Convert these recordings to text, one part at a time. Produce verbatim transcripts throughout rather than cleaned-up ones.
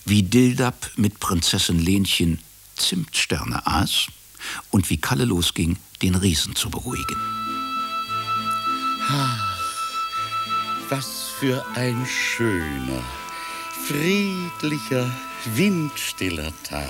wie Dildab mit Prinzessin Lenchen Zimtsterne aß und wie Kalle losging, den Riesen zu beruhigen. Ach, was für ein schöner, friedlicher, windstiller Tag,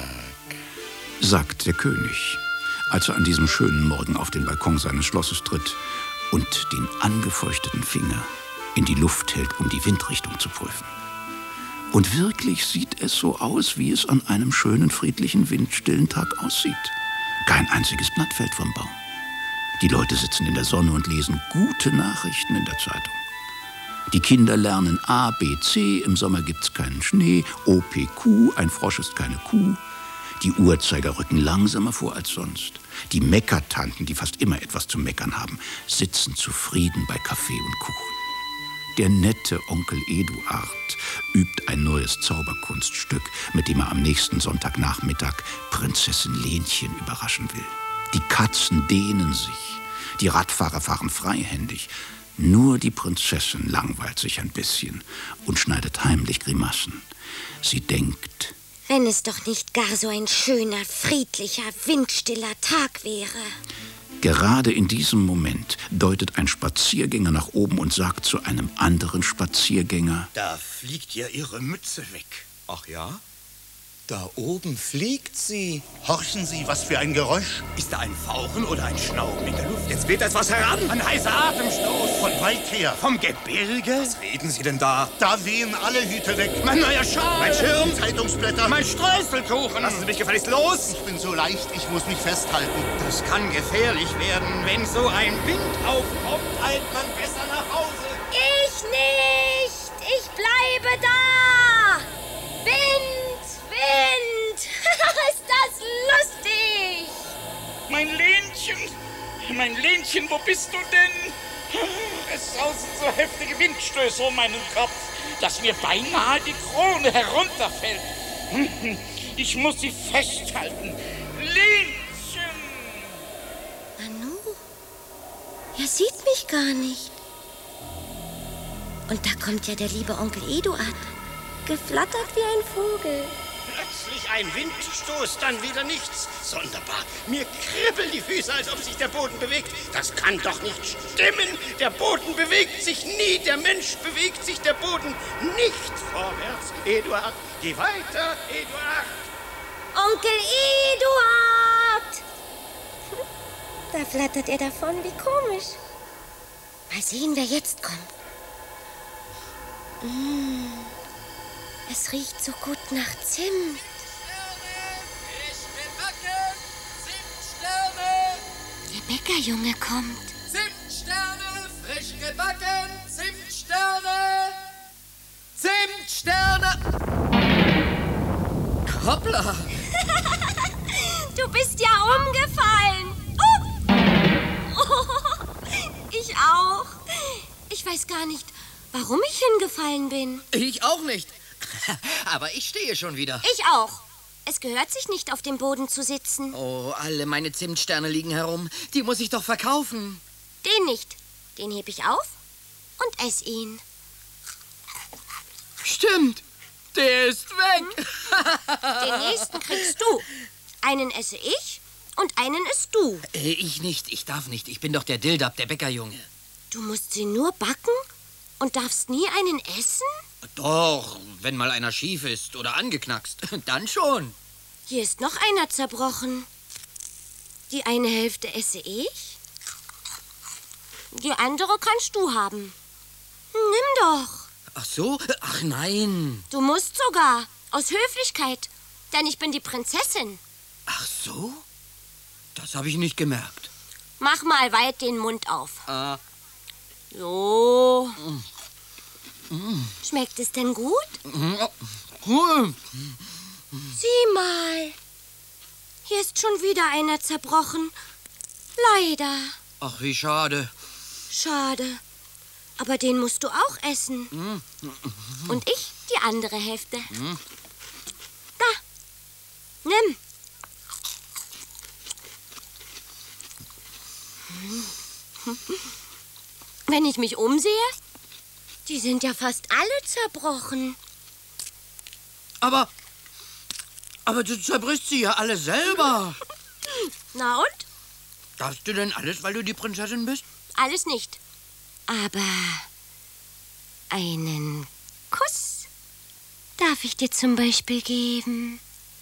sagt der König, als er an diesem schönen Morgen auf den Balkon seines Schlosses tritt und den angefeuchteten Finger in die Luft hält, um die Windrichtung zu prüfen. Und wirklich sieht es so aus, wie es an einem schönen, friedlichen, windstillen Tag aussieht. Kein einziges Blatt fällt vom Baum. Die Leute sitzen in der Sonne und lesen gute Nachrichten in der Zeitung. Die Kinder lernen A, B, C, im Sommer gibt's keinen Schnee, O, P, Q, ein Frosch ist keine Kuh. Die Uhrzeiger rücken langsamer vor als sonst. Die Meckertanten, die fast immer etwas zu meckern haben, sitzen zufrieden bei Kaffee und Kuchen. Der nette Onkel Eduard übt ein neues Zauberkunststück, mit dem er am nächsten Sonntagnachmittag Prinzessin Lenchen überraschen will. Die Katzen dehnen sich, die Radfahrer fahren freihändig. Nur die Prinzessin langweilt sich ein bisschen und schneidet heimlich Grimassen. Sie denkt: Wenn es doch nicht gar so ein schöner, friedlicher, windstiller Tag wäre. Gerade in diesem Moment deutet ein Spaziergänger nach oben und sagt zu einem anderen Spaziergänger: Da fliegt ja Ihre Mütze weg. Ach ja? Da oben fliegt sie. Horchen Sie, was für ein Geräusch. Ist da ein Fauchen oder ein Schnauben in der Luft? Jetzt weht etwas heran. Ein heißer Atemstoß. Von weit her. Vom Gebirge? Was reden Sie denn da? Da wehen alle Hüte weg. Mein neuer Schal. Mein Schirm. Zeitungsblätter. Mein Streuselkuchen. Lassen Sie mich gefälligst los. Ich bin so leicht, ich muss mich festhalten. Das kann gefährlich werden. Wenn so ein Wind aufkommt, eilt man besser nach Hause. Ich nicht! Ich bleibe da! Wind, Wind! Ist das lustig! Mein Lenchen, mein Lenchen, wo bist du denn? Es sausen so heftige Windstöße um meinen Kopf, dass mir beinahe die Krone herunterfällt. Ich muss sie festhalten. Lenchen! Nanu, er sieht mich gar nicht. Und da kommt ja der liebe Onkel Eduard, geflattert wie ein Vogel. Plötzlich ein Windstoß, dann wieder nichts. Sonderbar. Mir kribbeln die Füße, als ob sich der Boden bewegt. Das kann doch nicht stimmen. Der Boden bewegt sich nie. Der Mensch bewegt sich. Der Boden nicht vorwärts. Eduard, geh weiter, Eduard. Onkel Eduard! Da flattert er davon, wie komisch. Mal sehen, wer jetzt kommt. Mmh. Es riecht so gut nach Zimt. Der Bäckerjunge kommt. Zimtsterne, frisch gebacken. Zimtsterne. Zimtsterne. Hoppla. Du bist ja umgefallen. Oh. Oh. Ich auch. Ich weiß gar nicht, warum ich hingefallen bin. Ich auch nicht. Aber ich stehe schon wieder. Ich auch. Es gehört sich nicht, auf dem Boden zu sitzen. Oh, alle meine Zimtsterne liegen herum. Die muss ich doch verkaufen. Den nicht. Den heb ich auf und ess ihn. Stimmt. Der ist weg. Den nächsten kriegst du. Einen esse ich und einen isst du. Äh, ich nicht. Ich darf nicht. Ich bin doch der Dildab, der Bäckerjunge. Du musst sie nur backen und darfst nie einen essen? Doch, wenn mal einer schief ist oder angeknackst, dann schon. Hier ist noch einer zerbrochen. Die eine Hälfte esse ich. Die andere kannst du haben. Nimm doch. Ach so? Ach nein. Du musst sogar. Aus Höflichkeit. Denn ich bin die Prinzessin. Ach so? Das habe ich nicht gemerkt. Mach mal weit den Mund auf. Ah. So. Mm. Schmeckt es denn gut? Cool. Sieh mal. Hier ist schon wieder einer zerbrochen. Leider. Ach, wie schade. Schade. Aber den musst du auch essen. Mm. Und ich die andere Hälfte. Mm. Da. Nimm. Wenn ich mich umsehe, die sind ja fast alle zerbrochen. Aber, aber du zerbrichst sie ja alle selber. Na und? Darfst du denn alles, weil du die Prinzessin bist? Alles nicht. Aber einen Kuss darf ich dir zum Beispiel geben.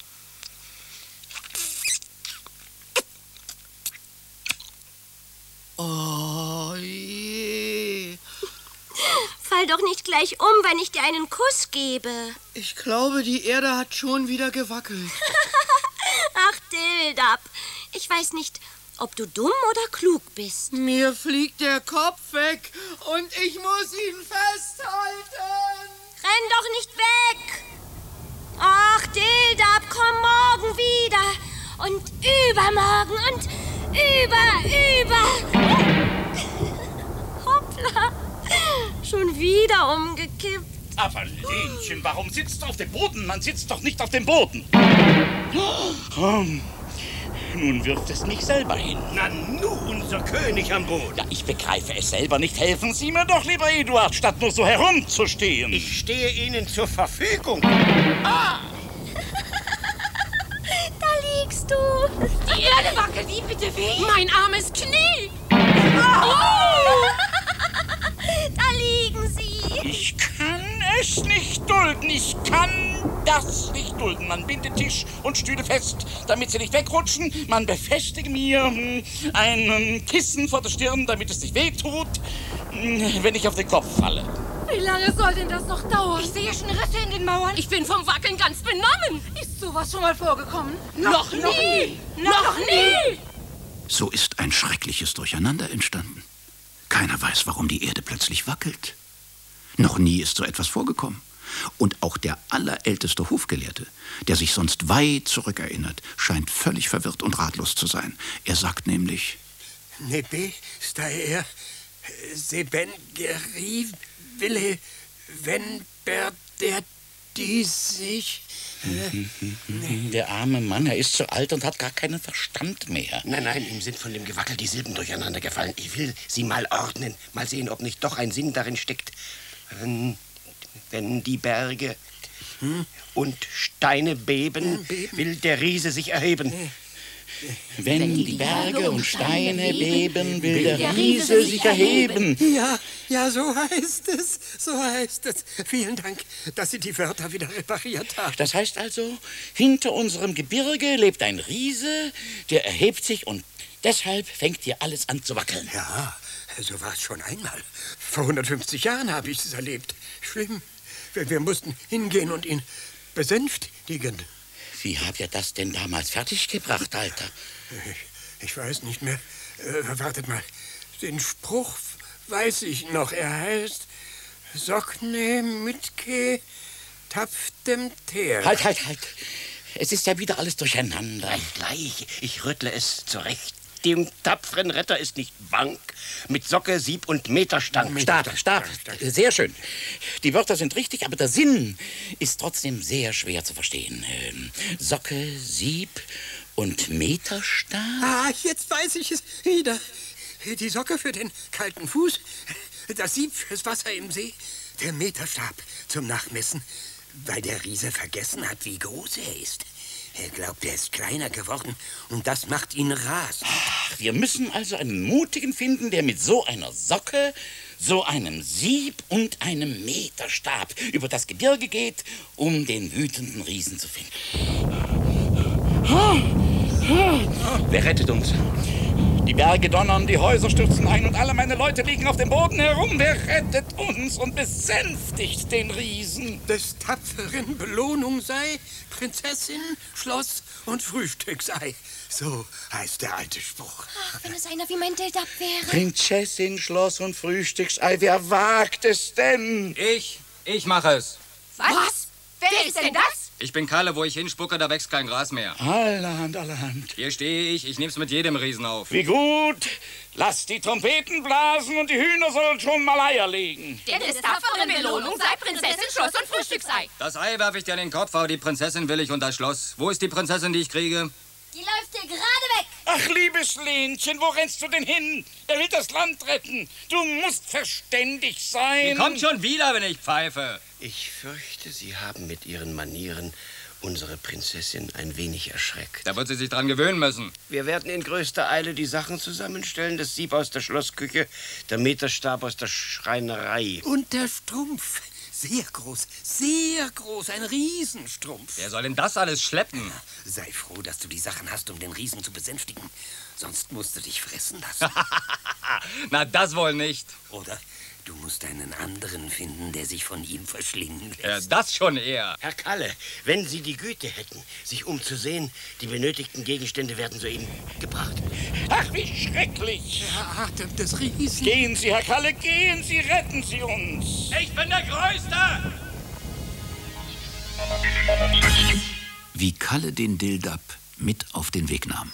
Oh je. Fall doch nicht gleich um, wenn ich dir einen Kuss gebe. Ich glaube, die Erde hat schon wieder gewackelt. Ach, Dildab, ich weiß nicht, ob du dumm oder klug bist. Mir fliegt der Kopf weg und ich muss ihn festhalten. Renn doch nicht weg! Ach, Dildab, komm morgen wieder. Und übermorgen und über, über. Hoppla, schon wieder umgekippt. Aber Lenchen, warum sitzt du auf dem Boden? Man sitzt doch nicht auf dem Boden. Oh, nun wirft es mich selber hin. Na nu, unser König am Boden. Ja, ich begreife es selber nicht. Helfen Sie mir doch, lieber Eduard, statt nur so herumzustehen. Ich stehe Ihnen zur Verfügung. Da liegst du. Die Erde wackelt, wie bitte weh? Mein armes Knie. Da liegen sie. Ich kann es nicht dulden. Ich kann das nicht dulden. Man bindet Tisch und Stühle fest, damit sie nicht wegrutschen. Man befestige mir hm, ein Kissen vor der Stirn, damit es nicht wehtut, hm, wenn ich auf den Kopf falle. Wie lange soll denn das noch dauern? Ich sehe schon Risse in den Mauern. Ich bin vom Wackeln ganz benommen. Ist sowas schon mal vorgekommen? Noch, noch nie! Noch nie! So ist ein schreckliches Durcheinander entstanden. Keiner weiß, warum die Erde plötzlich wackelt. Noch nie ist so etwas vorgekommen. Und auch der allerälteste Hofgelehrte, der sich sonst weit zurückerinnert, scheint völlig verwirrt und ratlos zu sein. Er sagt nämlich: Nebe, staer, seben, geri, wille, wenn, ber, der, die sich... Der arme Mann, er ist zu alt und hat gar keinen Verstand mehr. Nein, nein, ihm sind von dem Gewackel die Silben durcheinander gefallen. Ich will sie mal ordnen, mal sehen, ob nicht doch ein Sinn darin steckt. Wenn, wenn die Berge hm? und Steine beben, hm, beben, will der Riese sich erheben. Hm. Wenn die Berge und Steine beben, will der Riese sich erheben. Ja, ja, so heißt es, so heißt es. Vielen Dank, dass Sie die Wörter wieder repariert haben. Das heißt also, hinter unserem Gebirge lebt ein Riese, der erhebt sich und deshalb fängt hier alles an zu wackeln. Ja, so war es schon einmal. Vor hundertfünfzig Jahren habe ich es erlebt. Schlimm. Wir, wir mussten hingehen und ihn besänftigen. Wie habt ihr das denn damals fertiggebracht, Alter? Ich, ich weiß nicht mehr. Äh, wartet mal. Den Spruch weiß ich noch. Er heißt: Sockne mitke tapftem Teer. Halt, halt, halt. Es ist ja wieder alles durcheinander. Gleich, gleich. Ich rüttle es zurecht. Dem tapferen Retter ist nicht Bank. Mit Socke, Sieb und Meterstank. Stark, stark. Sehr schön. Die Wörter sind richtig, aber der Sinn ist trotzdem sehr schwer zu verstehen. Ähm, Socke, Sieb und Meterstab. Ah, jetzt weiß ich es wieder. Die Socke für den kalten Fuß, das Sieb fürs Wasser im See, der Meterstab zum Nachmessen, weil der Riese vergessen hat, wie groß er ist. Er glaubt, er ist kleiner geworden und das macht ihn rasend. Ach, wir müssen also einen Mutigen finden, der mit so einer Socke, so einem Sieb und einem Meterstab über das Gebirge geht, um den wütenden Riesen zu finden. Wer rettet uns? Die Berge donnern, die Häuser stürzen ein und alle meine Leute liegen auf dem Boden herum. Wer rettet uns und besänftigt den Riesen? Des tapferen Belohnung sei Prinzessin, Schloss und Frühstücksei. So heißt der alte Spruch. Ach, wenn es einer wie mein Dildab wäre. Prinzessin, Schloss und Frühstücksei, wer wagt es denn? Ich, ich mache es. Was? Was? Wer ist denn das? Ich bin Kalle, wo ich hinspucke, da wächst kein Gras mehr. Allerhand, allerhand. Hier stehe ich, ich nehm's mit jedem Riesen auf. Wie gut. Lasst die Trompeten blasen und die Hühner sollen schon mal Eier legen. Denn des tapferen Belohnung sei Prinzessin, Schloss und Frühstücksei. Das Ei werfe ich dir in den Kopf, aber die Prinzessin will ich und das Schloss. Wo ist die Prinzessin, die ich kriege? Die läuft hier gerade weg. Ach, liebes Lenchen, wo rennst du denn hin? Er will das Land retten. Du musst verständig sein. Die kommt schon wieder, wenn ich pfeife. Ich fürchte, Sie haben mit Ihren Manieren unsere Prinzessin ein wenig erschreckt. Da wird sie sich dran gewöhnen müssen. Wir werden in größter Eile die Sachen zusammenstellen. Das Sieb aus der Schlossküche, der Meterstab aus der Schreinerei. Und der Strumpf. Sehr groß, sehr groß, ein Riesenstrumpf. Wer soll denn das alles schleppen? Sei froh, dass du die Sachen hast, um den Riesen zu besänftigen. Sonst musst du dich fressen lassen. Na, das wohl nicht. Oder du musst einen anderen finden, der sich von ihm verschlingen lässt. Ja, das schon eher. Herr Kalle, wenn Sie die Güte hätten, sich umzusehen, die benötigten Gegenstände werden soeben gebracht. Ach, wie schrecklich. Der Atem des Riesen. Gehen Sie, Herr Kalle, gehen Sie, retten Sie uns. Ich bin der Größte! Wie Kalle den Dildab mit auf den Weg nahm.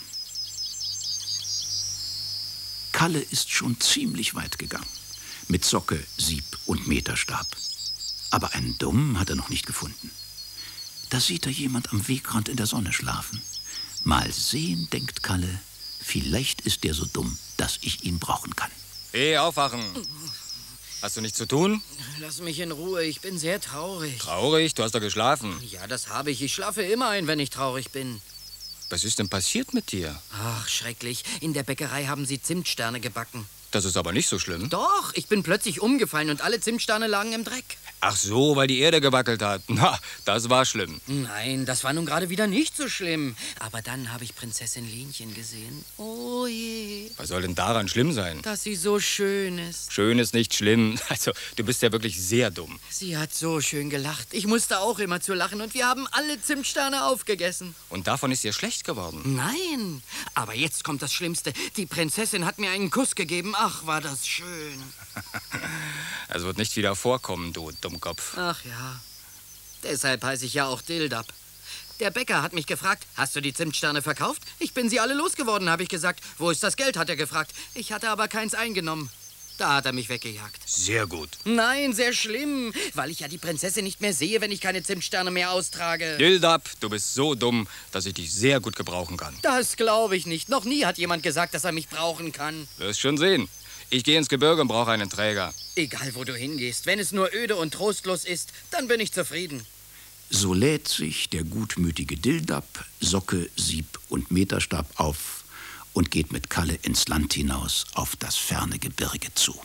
Kalle ist schon ziemlich weit gegangen. Mit Socke, Sieb und Meterstab. Aber einen Dummen hat er noch nicht gefunden. Da sieht er jemand am Wegrand in der Sonne schlafen. Mal sehen, denkt Kalle, vielleicht ist der so dumm, dass ich ihn brauchen kann. Hey, aufwachen. Hast du nichts zu tun? Lass mich in Ruhe, ich bin sehr traurig. Traurig? Du hast doch geschlafen. Ja, das habe ich. Ich schlafe immer ein, wenn ich traurig bin. Was ist denn passiert mit dir? Ach, schrecklich. In der Bäckerei haben sie Zimtsterne gebacken. Das ist aber nicht so schlimm. Doch, ich bin plötzlich umgefallen und alle Zimtsterne lagen im Dreck. Ach so, weil die Erde gewackelt hat. Na, das war schlimm. Nein, das war nun gerade wieder nicht so schlimm. Aber dann habe ich Prinzessin Lenchen gesehen. Oh je. Was soll denn daran schlimm sein? Dass sie so schön ist. Schön ist nicht schlimm. Also, du bist ja wirklich sehr dumm. Sie hat so schön gelacht. Ich musste auch immer zu lachen und wir haben alle Zimtsterne aufgegessen. Und davon ist ihr schlecht geworden? Nein, aber jetzt kommt das Schlimmste. Die Prinzessin hat mir einen Kuss gegeben. Ach, war das schön. Es wird nicht wieder vorkommen, du Dummkopf. Ach ja, deshalb heiße ich ja auch Dildab. Der Bäcker hat mich gefragt, hast du die Zimtsterne verkauft? Ich bin sie alle losgeworden, habe ich gesagt. Wo ist das Geld, hat er gefragt. Ich hatte aber keins eingenommen. Da hat er mich weggejagt. Sehr gut. Nein, sehr schlimm, weil ich ja die Prinzessin nicht mehr sehe, wenn ich keine Zimtsterne mehr austrage. Dildab, du bist so dumm, dass ich dich sehr gut gebrauchen kann. Das glaube ich nicht. Noch nie hat jemand gesagt, dass er mich brauchen kann. Wirst schon sehen. Ich gehe ins Gebirge und brauche einen Träger. Egal, wo du hingehst. Wenn es nur öde und trostlos ist, dann bin ich zufrieden. So lädt sich der gutmütige Dildab, Socke, Sieb und Meterstab auf und geht mit Kalle ins Land hinaus auf das ferne Gebirge zu.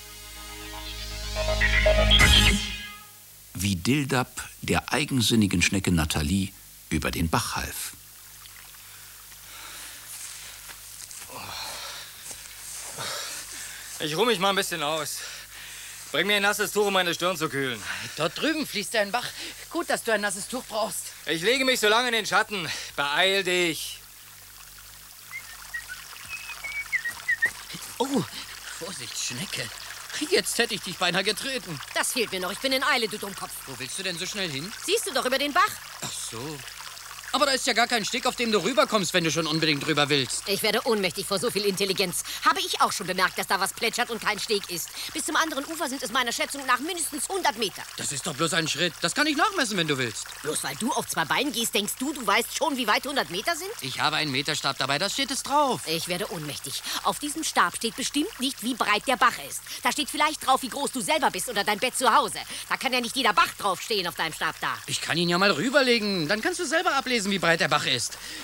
Wie Dildab der eigensinnigen Schnecke Nathalie über den Bach half. Ich ruh mich mal ein bisschen aus. Bring mir ein nasses Tuch, um meine Stirn zu kühlen. Dort drüben fließt ein Bach. Gut, dass du ein nasses Tuch brauchst. Ich lege mich so lange in den Schatten. Beeil dich. Oh, Vorsicht, Schnecke. Jetzt hätte ich dich beinahe getreten. Das fehlt mir noch. Ich bin in Eile, du Dummkopf. Wo willst du denn so schnell hin? Siehst du doch über den Bach? Ach so. Aber da ist ja gar kein Steg, auf dem du rüberkommst, wenn du schon unbedingt rüber willst. Ich werde ohnmächtig vor so viel Intelligenz. Habe ich auch schon bemerkt, dass da was plätschert und kein Steg ist. Bis zum anderen Ufer sind es meiner Schätzung nach mindestens hundert Meter. Das ist doch bloß ein Schritt. Das kann ich nachmessen, wenn du willst. Bloß weil du auf zwei Beinen gehst, denkst du, du weißt schon, wie weit hundert Meter sind? Ich habe einen Meterstab dabei, da steht es drauf. Ich werde ohnmächtig. Auf diesem Stab steht bestimmt nicht, wie breit der Bach ist. Da steht vielleicht drauf, wie groß du selber bist oder dein Bett zu Hause. Da kann ja nicht jeder Bach draufstehen auf deinem Stab da. Ich kann ihn ja mal rüberlegen. Dann kannst du selber ablesen, wie breit der Bach ist.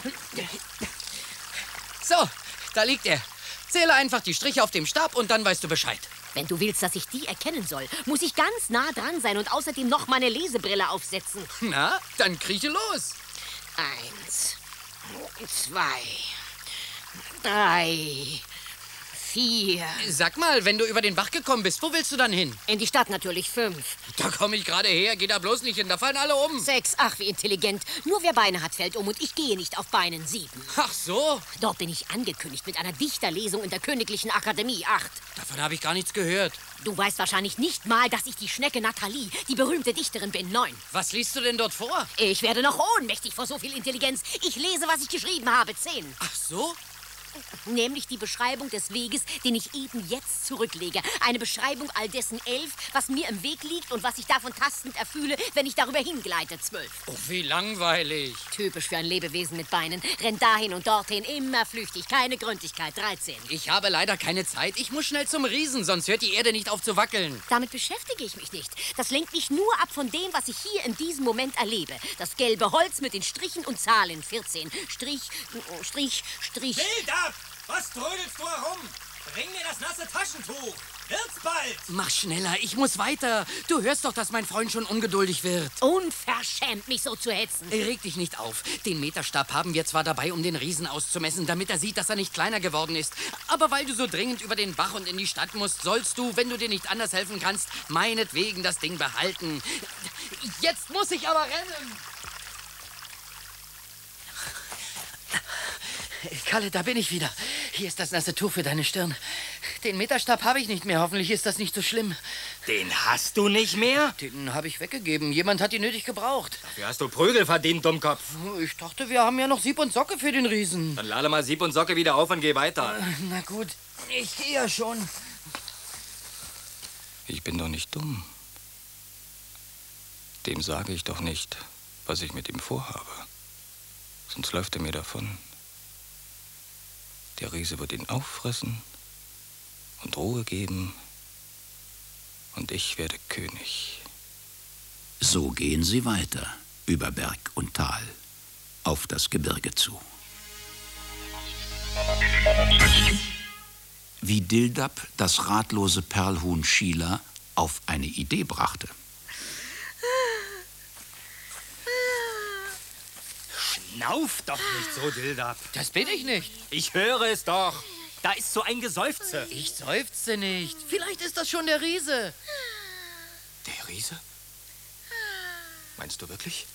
So, da liegt er. Zähle einfach die Striche auf dem Stab und dann weißt du Bescheid. Wenn du willst, dass ich die erkennen soll, muss ich ganz nah dran sein und außerdem noch meine Lesebrille aufsetzen. Na, dann krieche los. Eins, zwei, drei, vier. Sag mal, wenn du über den Bach gekommen bist, wo willst du dann hin? In die Stadt natürlich, fünf. Da komme ich gerade her, geh da bloß nicht hin, da fallen alle um. Sechs, ach wie intelligent. Nur wer Beine hat, fällt um und ich gehe nicht auf Beinen. Sieben. Ach so. Dort bin ich angekündigt mit einer Dichterlesung in der Königlichen Akademie. Acht. Davon habe ich gar nichts gehört. Du weißt wahrscheinlich nicht mal, dass ich die Schnecke Nathalie, die berühmte Dichterin, bin. Neun. Was liest du denn dort vor? Ich werde noch ohnmächtig vor so viel Intelligenz. Ich lese, was ich geschrieben habe. Zehn. Ach so? Nämlich die Beschreibung des Weges, den ich eben jetzt zurücklege. Eine Beschreibung all dessen elf, was mir im Weg liegt und was ich davon tastend erfühle, wenn ich darüber hingleite, zwölf. Oh, wie langweilig. Typisch für ein Lebewesen mit Beinen. Rennt dahin und dorthin, immer flüchtig, keine Gründlichkeit, dreizehn. Ich habe leider keine Zeit. Ich muss schnell zum Riesen, sonst hört die Erde nicht auf zu wackeln. Damit beschäftige ich mich nicht. Das lenkt mich nur ab von dem, was ich hier in diesem Moment erlebe. Das gelbe Holz mit den Strichen und Zahlen. vierzehn. Strich, Strich, Strich. Bild ab! Was trödelst du herum? Bring mir das nasse Taschentuch. Wird's bald. Mach schneller, ich muss weiter. Du hörst doch, dass mein Freund schon ungeduldig wird. Unverschämt, mich so zu hetzen. Reg dich nicht auf. Den Meterstab haben wir zwar dabei, um den Riesen auszumessen, damit er sieht, dass er nicht kleiner geworden ist. Aber weil du so dringend über den Bach und in die Stadt musst, sollst du, wenn du dir nicht anders helfen kannst, meinetwegen das Ding behalten. Jetzt muss ich aber rennen. Kalle, da bin ich wieder. Hier ist das nasse Tuch für deine Stirn. Den Meterstab habe ich nicht mehr. Hoffentlich ist das nicht so schlimm. Den hast du nicht mehr? Den habe ich weggegeben. Jemand hat ihn nötig gebraucht. Dafür hast du Prügel verdient, Dummkopf. Ich dachte, wir haben ja noch Sieb und Socke für den Riesen. Dann lade mal Sieb und Socke wieder auf und geh weiter. Na gut, ich gehe ja schon. Ich bin doch nicht dumm. Dem sage ich doch nicht, was ich mit ihm vorhabe. Sonst läuft er mir davon. Der Riese wird ihn auffressen und Ruhe geben. Und ich werde König. So gehen sie weiter, über Berg und Tal, auf das Gebirge zu. Wie Dildab das ratlose Perlhuhn Schila auf eine Idee brachte. Schnauf doch nicht so, Dildab. Das bin ich nicht. Ich höre es doch. Da ist so ein Geseufze. Ich seufze nicht. Vielleicht ist das schon der Riese. Der Riese? Meinst du wirklich?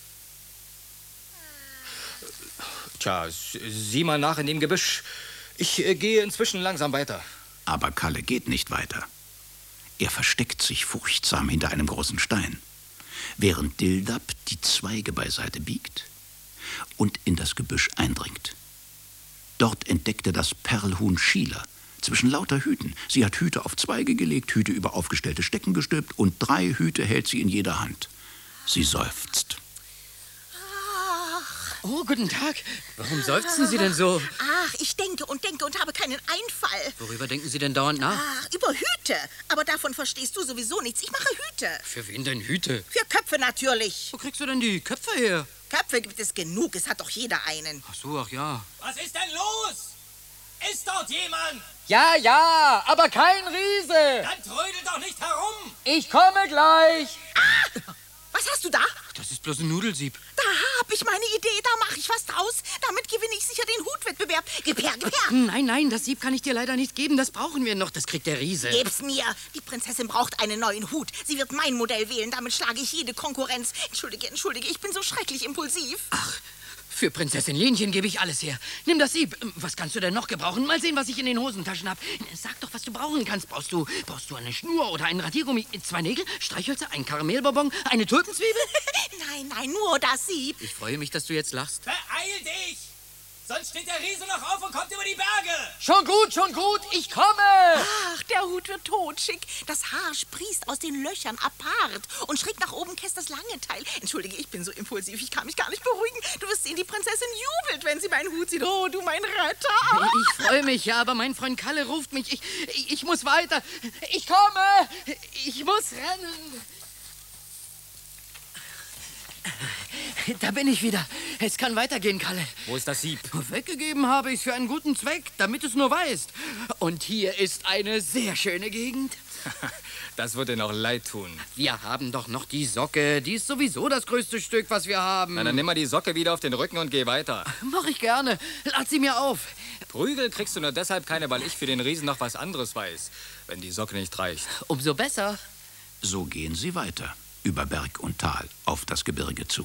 Tja, sieh mal nach in dem Gebüsch. Ich äh, gehe inzwischen langsam weiter. Aber Kalle geht nicht weiter. Er versteckt sich furchtsam hinter einem großen Stein, während Dildab die Zweige beiseite biegt und in das Gebüsch eindringt. Dort entdeckt er das Perlhuhn Schila zwischen lauter Hüten. Sie hat Hüte auf Zweige gelegt, Hüte über aufgestellte Stecken gestülpt und drei Hüte hält sie in jeder Hand. Sie seufzt. Oh, guten Tag. Warum seufzen Sie denn so? Ach, ich denke und denke und habe keinen Einfall. Worüber denken Sie denn dauernd nach? Ach, über Hüte. Aber davon verstehst du sowieso nichts. Ich mache Hüte. Für wen denn Hüte? Für Köpfe natürlich. Wo kriegst du denn die Köpfe her? Köpfe gibt es genug. Es hat doch jeder einen. Ach so, ach ja. Was ist denn los? Ist dort jemand? Ja, ja, aber kein Riese. Dann trödel doch nicht herum. Ich komme gleich. Ah, was hast du da? Das ist bloß ein Nudelsieb. Da hab ich meine Idee. Da mache ich was draus. Damit gewinne ich sicher den Hutwettbewerb. Gib her, gib her. Nein, nein, das Sieb kann ich dir leider nicht geben. Das brauchen wir noch. Das kriegt der Riese. Gib's mir. Die Prinzessin braucht einen neuen Hut. Sie wird mein Modell wählen. Damit schlage ich jede Konkurrenz. Entschuldige, entschuldige. Ich bin so schrecklich impulsiv. Ach, für Prinzessin Lenchen gebe ich alles her. Nimm das Sieb. Was kannst du denn noch gebrauchen? Mal sehen, was ich in den Hosentaschen habe. Sag doch, was du brauchen kannst. Brauchst du, brauchst du eine Schnur oder einen Radiergummi? Zwei Nägel, Streichhölzer, einen Karamellbonbon, eine Tulpenzwiebel? Nein, nein, nur das Sieb. Ich freue mich, dass du jetzt lachst. Beeil dich! Sonst steht der Riese noch auf und kommt über die Berge. Schon gut, schon gut. Ich komme. Ach, der Hut wird totschick. Das Haar sprießt aus den Löchern apart. Und schräg nach oben käst das lange Teil. Entschuldige, ich bin so impulsiv. Ich kann mich gar nicht beruhigen. Du wirst sehen, die Prinzessin jubelt, wenn sie meinen Hut sieht. Oh, du mein Retter. Ich freue mich, ja, aber mein Freund Kalle ruft mich. Ich, ich, ich muss weiter. Ich komme. Ich muss rennen. Da bin ich wieder. Es kann weitergehen, Kalle. Wo ist das Sieb? Weggegeben habe ich es für einen guten Zweck, damit es nur weißt. Und hier ist eine sehr schöne Gegend. Das wird dir noch leid tun. Wir haben doch noch die Socke. Die ist sowieso das größte Stück, was wir haben. Na, dann nimm mal die Socke wieder auf den Rücken und geh weiter. Mach ich gerne. Lad sie mir auf. Prügel kriegst du nur deshalb keine, weil ich für den Riesen noch was anderes weiß. Wenn die Socke nicht reicht. Umso besser. So gehen sie weiter, über Berg und Tal, auf das Gebirge zu.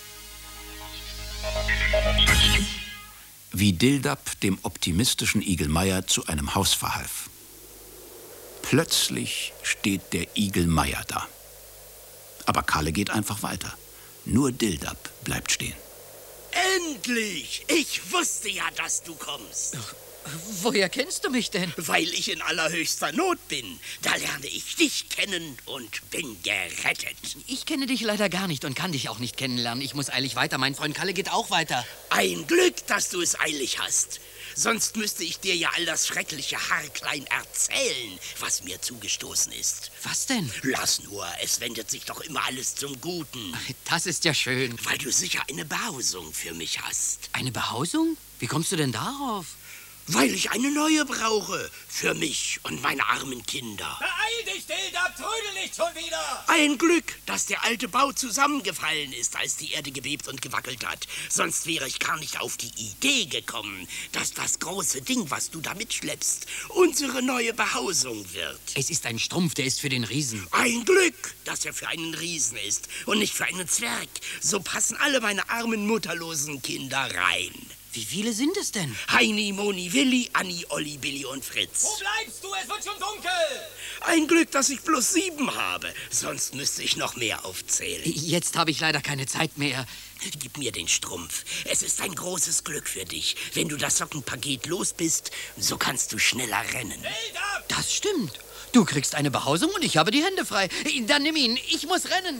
Wie Dildab dem optimistischen Igelmeier zu einem Haus verhalf. Plötzlich steht der Igelmeier da. Aber Kalle geht einfach weiter. Nur Dildab bleibt stehen. Endlich! Ich wusste ja, dass du kommst. Woher kennst du mich denn? Weil ich in allerhöchster Not bin. Da lerne ich dich kennen und bin gerettet. Ich kenne dich leider gar nicht und kann dich auch nicht kennenlernen. Ich muss eilig weiter. Mein Freund Kalle geht auch weiter. Ein Glück, dass du es eilig hast. Sonst müsste ich dir ja all das schreckliche Haarklein erzählen, was mir zugestoßen ist. Was denn? Lass nur, es wendet sich doch immer alles zum Guten. Das ist ja schön. Weil du sicher eine Behausung für mich hast. Eine Behausung? Wie kommst du denn darauf? Weil ich eine neue brauche. Für mich und meine armen Kinder. Beeil dich, Dildab, trödel nicht schon wieder! Ein Glück, dass der alte Bau zusammengefallen ist, als die Erde gebebt und gewackelt hat. Sonst wäre ich gar nicht auf die Idee gekommen, dass das große Ding, was du da mitschleppst, unsere neue Behausung wird. Es ist ein Strumpf, der ist für den Riesen. Ein Glück, dass er für einen Riesen ist und nicht für einen Zwerg. So passen alle meine armen, mutterlosen Kinder rein. Wie viele sind es denn? Heini, Moni, Willi, Anni, Olli, Billi und Fritz. Wo bleibst du? Es wird schon dunkel! Ein Glück, dass ich bloß sieben habe. Sonst müsste ich noch mehr aufzählen. Jetzt habe ich leider keine Zeit mehr. Gib mir den Strumpf. Es ist ein großes Glück für dich. Wenn du das Sockenpaket los bist, so kannst du schneller rennen. Das stimmt. Du kriegst eine Behausung und ich habe die Hände frei. Dann nimm ihn. Ich muss rennen.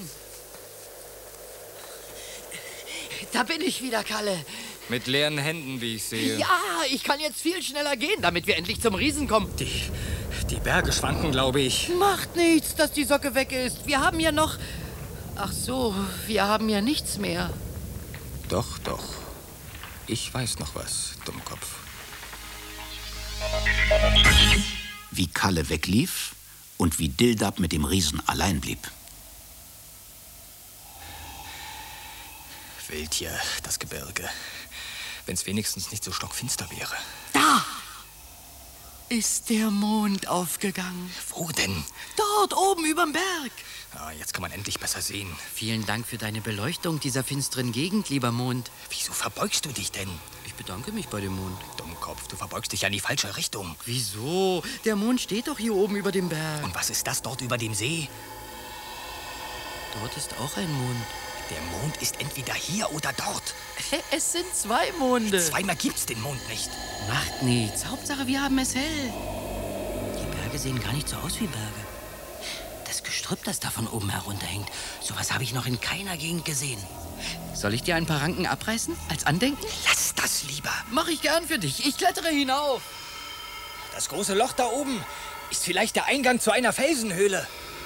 Da bin ich wieder, Kalle. Mit leeren Händen, wie ich sehe. Ja, ich kann jetzt viel schneller gehen, damit wir endlich zum Riesen kommen. Die, die Berge schwanken, glaube ich. Macht nichts, dass die Socke weg ist. Wir haben ja noch... Ach so, wir haben ja nichts mehr. Doch, doch. Ich weiß noch was, Dummkopf. Wie Kalle weglief und wie Dildab mit dem Riesen allein blieb. Wild hier, das Gebirge. Wenn es wenigstens nicht so stockfinster wäre. Da ist der Mond aufgegangen. Wo denn? Dort oben überm Berg. Ah, jetzt kann man endlich besser sehen. Vielen Dank für deine Beleuchtung dieser finsteren Gegend, lieber Mond. Wieso verbeugst du dich denn? Ich bedanke mich bei dem Mond. Dummkopf, du verbeugst dich ja in die falsche Richtung. Wieso? Der Mond steht doch hier oben über dem Berg. Und was ist das dort über dem See? Dort ist auch ein Mond. Der Mond ist entweder hier oder dort. Es sind zwei Monde. Zweimal gibt's den Mond nicht. Macht nichts. Hauptsache, wir haben es hell. Die Berge sehen gar nicht so aus wie Berge. Das Gestrüpp, das da von oben herunterhängt, sowas habe ich noch in keiner Gegend gesehen. Soll ich dir ein paar Ranken abreißen, als Andenken? Lass das lieber. Mach ich gern für dich. Ich klettere hinauf. Das große Loch da oben ist vielleicht der Eingang zu einer Felsenhöhle.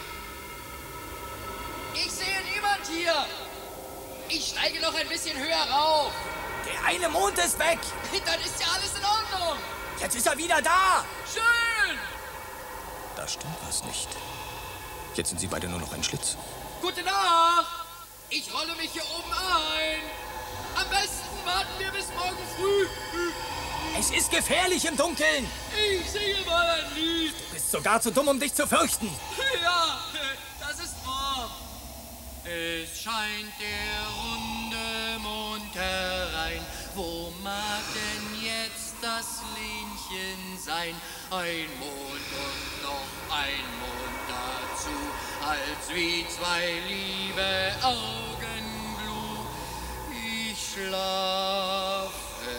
Ich sehe niemand hier. Ich steige noch ein bisschen höher rauf. Der eine Mond ist weg. Dann ist ja alles in Ordnung. Jetzt ist er wieder da. Schön. Da stimmt was nicht. Jetzt sind sie beide nur noch ein Schlitz. Gute Nacht. Ich rolle mich hier oben ein. Am besten warten wir bis morgen früh. Es ist gefährlich im Dunkeln. Ich singe mal ein Lied. Du bist sogar zu dumm, um dich zu fürchten. Ja, das ist wahr. Es scheint der runde Mond herein. Wo mag denn jetzt das Lenchen sein? Ein Mond und noch ein Mond dazu, als wie zwei liebe Augen gluh. Ich schlafe,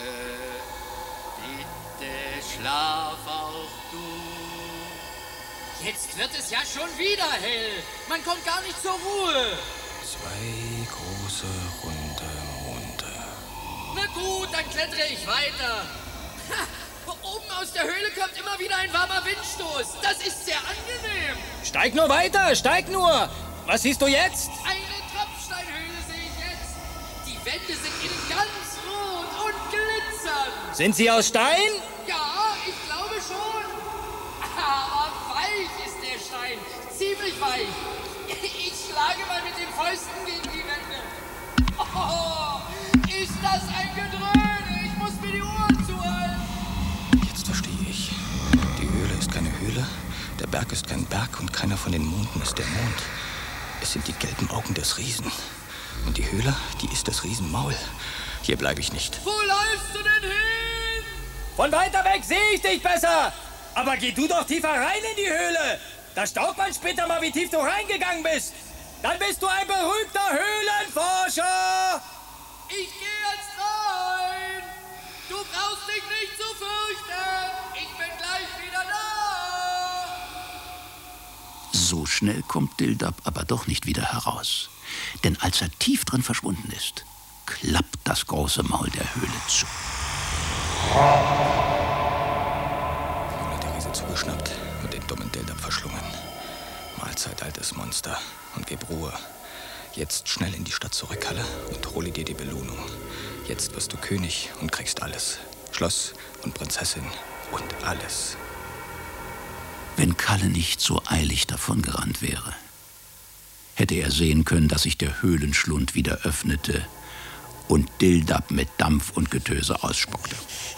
bitte schlaf auch du. Jetzt wird es ja schon wieder hell. Man kommt gar nicht zur Ruhe. Zwei große, runde Monde. Na gut, dann klettere ich weiter. Ha, oben aus der Höhle kommt immer wieder ein warmer Windstoß. Das ist sehr angenehm. Steig nur weiter, steig nur. Was siehst du jetzt? Eine Tropfsteinhöhle sehe ich jetzt. Die Wände sind innen ganz rot und glitzern. Sind sie aus Stein? Ja, ich glaube schon. Aber weich ist der Stein. Ziemlich weich. Ich schlage mal mit den Fäusten gegen die Wände. Oh, ist das ein Gedröhne? Ich muss mir die Ohren zuhalten. Jetzt verstehe ich. Die Höhle ist keine Höhle, der Berg ist kein Berg und keiner von den Monden ist der Mond. Es sind die gelben Augen des Riesen. Und die Höhle, die ist des Riesen Maul. Hier bleibe ich nicht. Wo läufst du denn hin? Von weiter weg sehe ich dich besser. Aber geh du doch tiefer rein in die Höhle. Da staubt man später mal, wie tief du reingegangen bist. Dann bist du ein berühmter Höhlenforscher. Ich gehe jetzt rein. Du brauchst dich nicht zu fürchten. So schnell kommt Dildab aber doch nicht wieder heraus. Denn als er tief drin verschwunden ist, klappt das große Maul der Höhle zu. Nun hat der Riese zugeschnappt und den dummen Dildab verschlungen. Mahlzeit, altes Monster. Und gib Ruhe. Jetzt schnell in die Stadt zurück, Kalle, und hole dir die Belohnung. Jetzt wirst du König und kriegst alles. Schloss und Prinzessin und alles. Wenn Kalle nicht so eilig davongerannt wäre, hätte er sehen können, dass sich der Höhlenschlund wieder öffnete und Dildab mit Dampf und Getöse ausspuckte.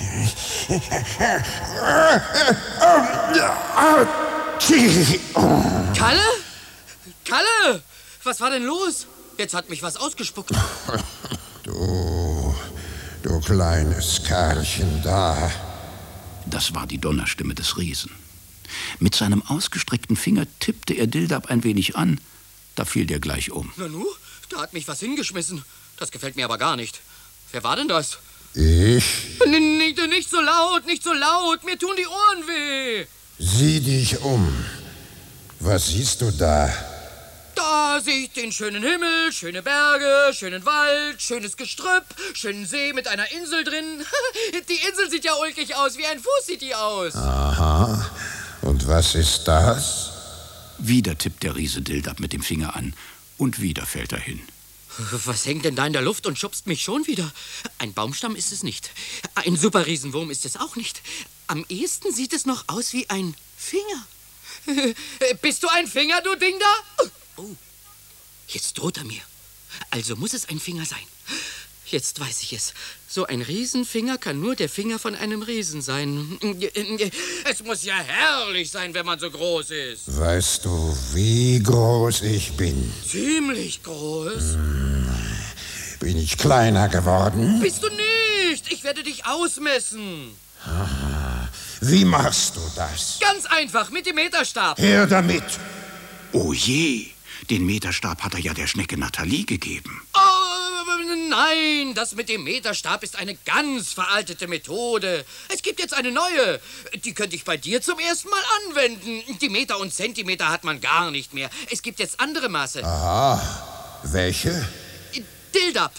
Kalle? Kalle! Was war denn los? Jetzt hat mich was ausgespuckt. Du, du kleines Kerlchen da. Das war die Donnerstimme des Riesen. Mit seinem ausgestreckten Finger tippte er Dildab ein wenig an. Da fiel der gleich um. Nanu, da hat mich was hingeschmissen. Das gefällt mir aber gar nicht. Wer war denn das? Ich? N nicht, nicht so laut, nicht so laut. Mir tun die Ohren weh. Sieh dich um. Was siehst du da? Da sehe ich den schönen Himmel, schöne Berge, schönen Wald, schönes Gestrüpp, schönen See mit einer Insel drin. Die Insel sieht ja ulkig aus. Wie ein Fuß sieht die aus. Aha. Und was ist das? Wieder tippt der Riese Dildab mit dem Finger an. Und wieder fällt er hin. Was hängt denn da in der Luft und schubst mich schon wieder? Ein Baumstamm ist es nicht. Ein Superriesenwurm ist es auch nicht. Am ehesten sieht es noch aus wie ein Finger. Bist du ein Finger, du Ding da? Oh, jetzt droht er mir. Also muss es ein Finger sein. Jetzt weiß ich es. So ein Riesenfinger kann nur der Finger von einem Riesen sein. Es muss ja herrlich sein, wenn man so groß ist. Weißt du, wie groß ich bin? Ziemlich groß. Hm, bin ich kleiner geworden? Bist du nicht. Ich werde dich ausmessen. Aha. Wie machst du das? Ganz einfach, mit dem Meterstab. Her damit. Oh je, den Meterstab hat er ja der Schnecke Nathalie gegeben. Oh, nein, das mit dem Meterstab ist eine ganz veraltete Methode. Es gibt jetzt eine neue. Die könnte ich bei dir zum ersten Mal anwenden. Die Meter und Zentimeter hat man gar nicht mehr. Es gibt jetzt andere Maße. Aha. Welche? Dildab.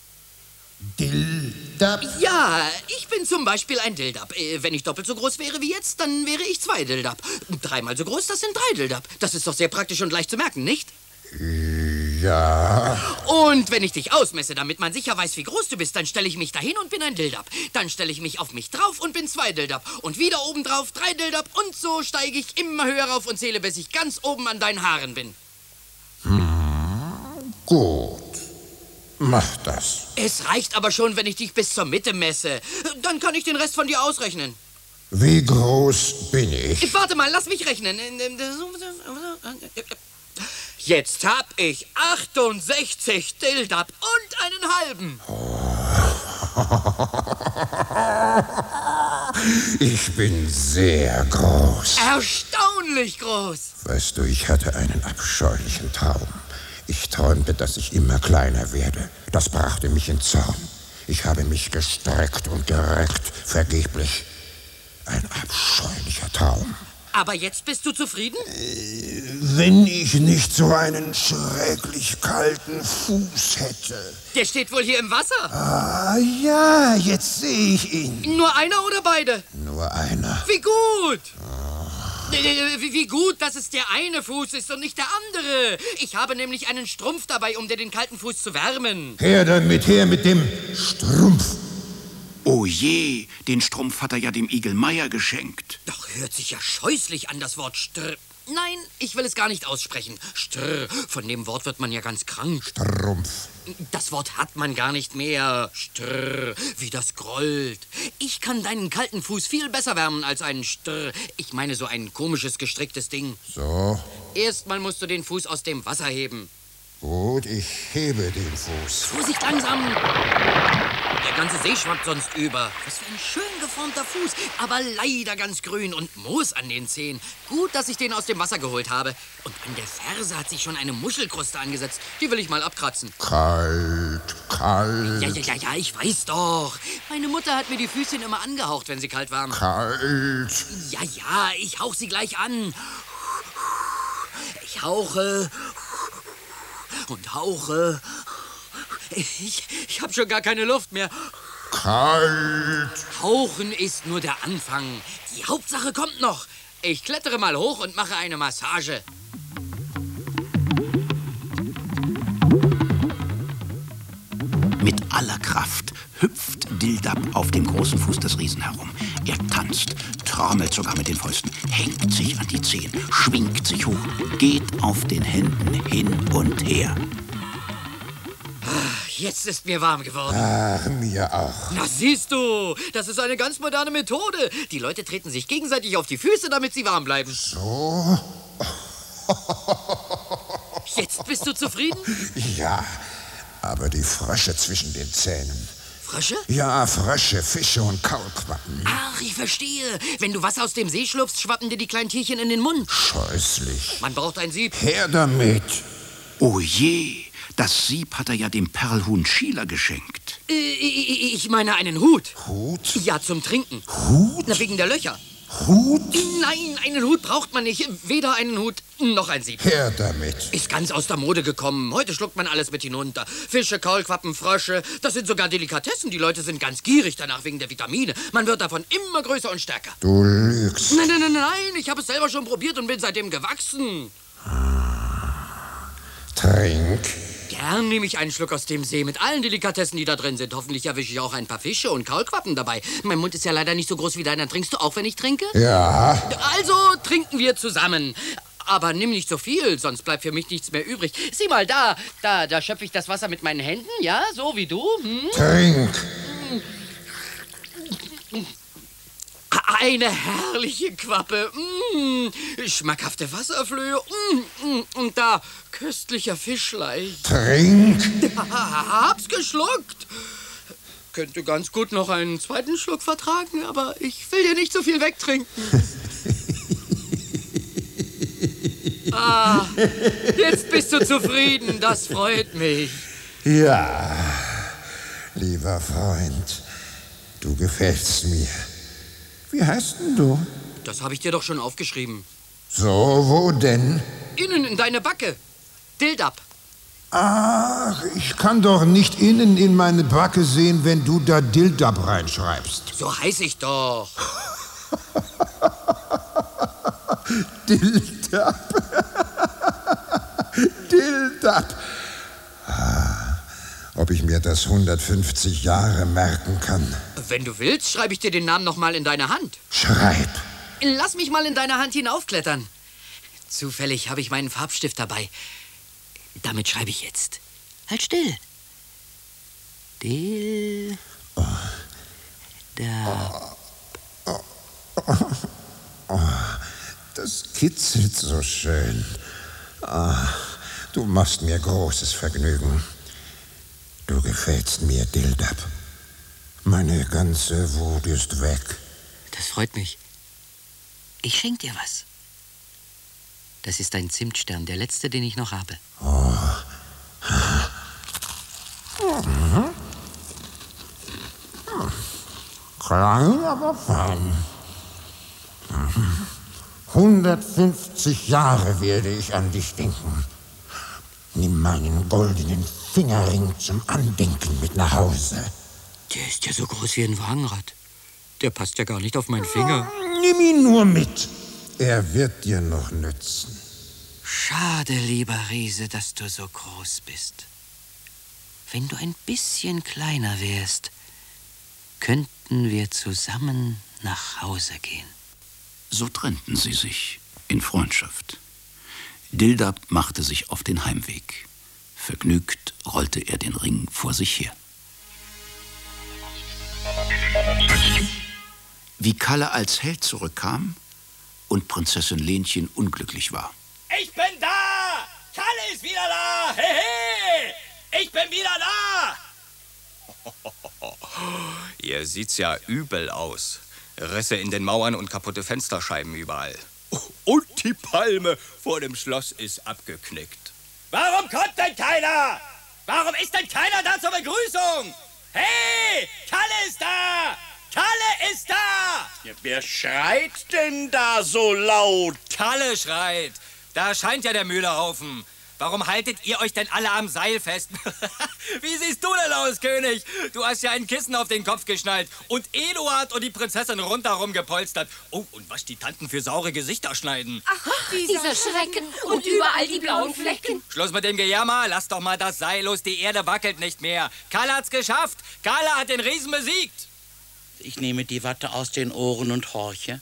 Dildab? Ja, ich bin zum Beispiel ein Dildab. Wenn ich doppelt so groß wäre wie jetzt, dann wäre ich zwei Dildab. Dreimal so groß, das sind drei Dildab. Das ist doch sehr praktisch und leicht zu merken, nicht? Ja. Und wenn ich dich ausmesse, damit man sicher weiß, wie groß du bist, dann stelle ich mich dahin und bin ein Dildab. Dann stelle ich mich auf mich drauf und bin zwei Dildab. Und wieder oben drauf drei Dildab. Und so steige ich immer höher rauf und zähle, bis ich ganz oben an deinen Haaren bin. Hm, gut. Mach das. Es reicht aber schon, wenn ich dich bis zur Mitte messe. Dann kann ich den Rest von dir ausrechnen. Wie groß bin ich? Warte mal, lass mich rechnen. Jetzt hab ich achtundsechzig Dildab und einen halben. Ich bin sehr groß. Erstaunlich groß. Weißt du, ich hatte einen abscheulichen Traum. Ich träumte, dass ich immer kleiner werde. Das brachte mich in Zorn. Ich habe mich gestreckt und gereckt, vergeblich. Ein abscheulicher Traum. Aber jetzt bist du zufrieden? Wenn ich nicht so einen schrecklich kalten Fuß hätte. Der steht wohl hier im Wasser. Ah ja, jetzt sehe ich ihn. Nur einer oder beide? Nur einer. Wie gut. Wie, wie gut, dass es der eine Fuß ist und nicht der andere. Ich habe nämlich einen Strumpf dabei, um dir den kalten Fuß zu wärmen. Her damit, her mit dem Strumpf. Oh je, den Strumpf hat er ja dem Igel Meier geschenkt. Doch hört sich ja scheußlich an, das Wort Strr. Nein, ich will es gar nicht aussprechen. Strr, von dem Wort wird man ja ganz krank. Strumpf. Das Wort hat man gar nicht mehr. Strr, wie das grollt. Ich kann deinen kalten Fuß viel besser wärmen als einen Strr. Ich meine so ein komisches, gestricktes Ding. So. Erstmal musst du den Fuß aus dem Wasser heben. Gut, ich hebe den Fuß. Vorsicht, langsam. Der ganze See schwappt sonst über. Was für ein schön geformter Fuß, aber leider ganz grün und Moos an den Zehen. Gut, dass ich den aus dem Wasser geholt habe. Und an der Ferse hat sich schon eine Muschelkruste angesetzt. Die will ich mal abkratzen. Kalt, kalt. Ja, ja, ja, ja, ich weiß doch. Meine Mutter hat mir die Füßchen immer angehaucht, wenn sie kalt waren. Kalt. Ja, ja, ich hauch sie gleich an. Ich hauche und hauche. Ich, ich habe schon gar keine Luft mehr. Kalt. Hauchen ist nur der Anfang. Die Hauptsache kommt noch. Ich klettere mal hoch und mache eine Massage. Mit aller Kraft hüpft Dildab auf dem großen Fuß des Riesen herum. Er tanzt, trommelt sogar mit den Fäusten, hängt sich an die Zehen, schwingt sich hoch, geht auf den Händen hin und her. Jetzt ist mir warm geworden. Ach, mir auch. Na, siehst du, das ist eine ganz moderne Methode. Die Leute treten sich gegenseitig auf die Füße, damit sie warm bleiben. So? Jetzt bist du zufrieden? Ja, aber die Frösche zwischen den Zähnen. Frösche? Ja, Frösche, Fische und Kaulquappen. Ach, ich verstehe. Wenn du Wasser aus dem See schlürfst, schwappen dir die kleinen Tierchen in den Mund. Scheußlich. Man braucht ein Sieb. Her damit. Oh je, das Sieb hat er ja dem Perlhuhn Schieler geschenkt. Äh, ich meine einen Hut. Hut? Ja, zum Trinken. Hut? Na, wegen der Löcher. Hut? Nein, einen Hut braucht man nicht. Weder einen Hut noch ein Sieb. Her damit. Ist ganz aus der Mode gekommen. Heute schluckt man alles mit hinunter. Fische, Kaulquappen, Frösche. Das sind sogar Delikatessen. Die Leute sind ganz gierig danach wegen der Vitamine. Man wird davon immer größer und stärker. Du lügst. Nein, nein, nein, nein. Ich habe es selber schon probiert und bin seitdem gewachsen. Trink. Gern nehme ich einen Schluck aus dem See mit allen Delikatessen, die da drin sind. Hoffentlich erwische ich auch ein paar Fische und Kaulquappen dabei. Mein Mund ist ja leider nicht so groß wie deiner. Trinkst du auch, wenn ich trinke? Ja. Also trinken wir zusammen. Aber nimm nicht so viel, sonst bleibt für mich nichts mehr übrig. Sieh mal, da, da, da schöpfe ich das Wasser mit meinen Händen, ja? So wie du. Hm? Trink. Eine herrliche Quappe. Mm, schmackhafte Wasserflöhe. Mm, mm, und da köstlicher Fischleich. Trink. Hab's geschluckt. Könnte ganz gut noch einen zweiten Schluck vertragen, aber ich will dir nicht so viel wegtrinken. Ah, jetzt bist du zufrieden. Das freut mich. Ja, lieber Freund, du gefällst mir. Wie heißt denn du? Das habe ich dir doch schon aufgeschrieben. So, wo denn? Innen in deine Backe. Dildab. Ach, ich kann doch nicht innen in meine Backe sehen, wenn du da Dildab reinschreibst. So heiß ich doch. Dildab. Dildab. Ah, ob ich mir das hundertfünfzig Jahre merken kann. Wenn du willst, schreibe ich dir den Namen noch mal in deine Hand. Schreib. Lass mich mal in deine Hand hinaufklettern. Zufällig habe ich meinen Farbstift dabei. Damit schreibe ich jetzt. Halt still. Dil. Oh. Da. Oh. Oh. Oh. Das kitzelt so schön. Ah, du machst mir großes Vergnügen. Du gefällst mir, Dildab. Meine ganze Wut ist weg. Das freut mich. Ich schenk dir was. Das ist ein Zimtstern, der letzte, den ich noch habe. Oh. Mhm. Klein, aber fein. Mhm. hundertfünfzig Jahre werde ich an dich denken. Nimm meinen goldenen Fingerring zum Andenken mit nach Hause. Der ist ja so groß wie ein Wagenrad. Der passt ja gar nicht auf meinen Finger. Nimm ihn nur mit. Er wird dir noch nützen. Schade, lieber Riese, dass du so groß bist. Wenn du ein bisschen kleiner wärst, könnten wir zusammen nach Hause gehen. So trennten sie sich in Freundschaft. Dildab machte sich auf den Heimweg. Vergnügt rollte er den Ring vor sich her. Wie Kalle als Held zurückkam und Prinzessin Lenchen unglücklich war. Ich bin da! Kalle ist wieder da! Hey, hey! Ich bin wieder da! Ihr sieht's ja übel aus. Risse in den Mauern und kaputte Fensterscheiben überall. Und die Palme vor dem Schloss ist abgeknickt. Warum kommt denn keiner? Warum ist denn keiner da zur Begrüßung? Hey! Kalle ist da! Kalle ist da! Ja, wer schreit denn da so laut? Kalle schreit. Da scheint ja der Mühlerhaufen. Warum haltet ihr euch denn alle am Seil fest? Wie siehst du denn aus, König? Du hast ja ein Kissen auf den Kopf geschnallt und Eduard und die Prinzessin rundherum gepolstert. Oh, und was die Tanten für saure Gesichter schneiden. Ach, dieser, dieser Schrecken und überall die blauen Flecken. Schluss mit dem Gejammer, lass doch mal das Seil los, die Erde wackelt nicht mehr. Kalle hat's geschafft. Kalle hat den Riesen besiegt. Ich nehme die Watte aus den Ohren und horche.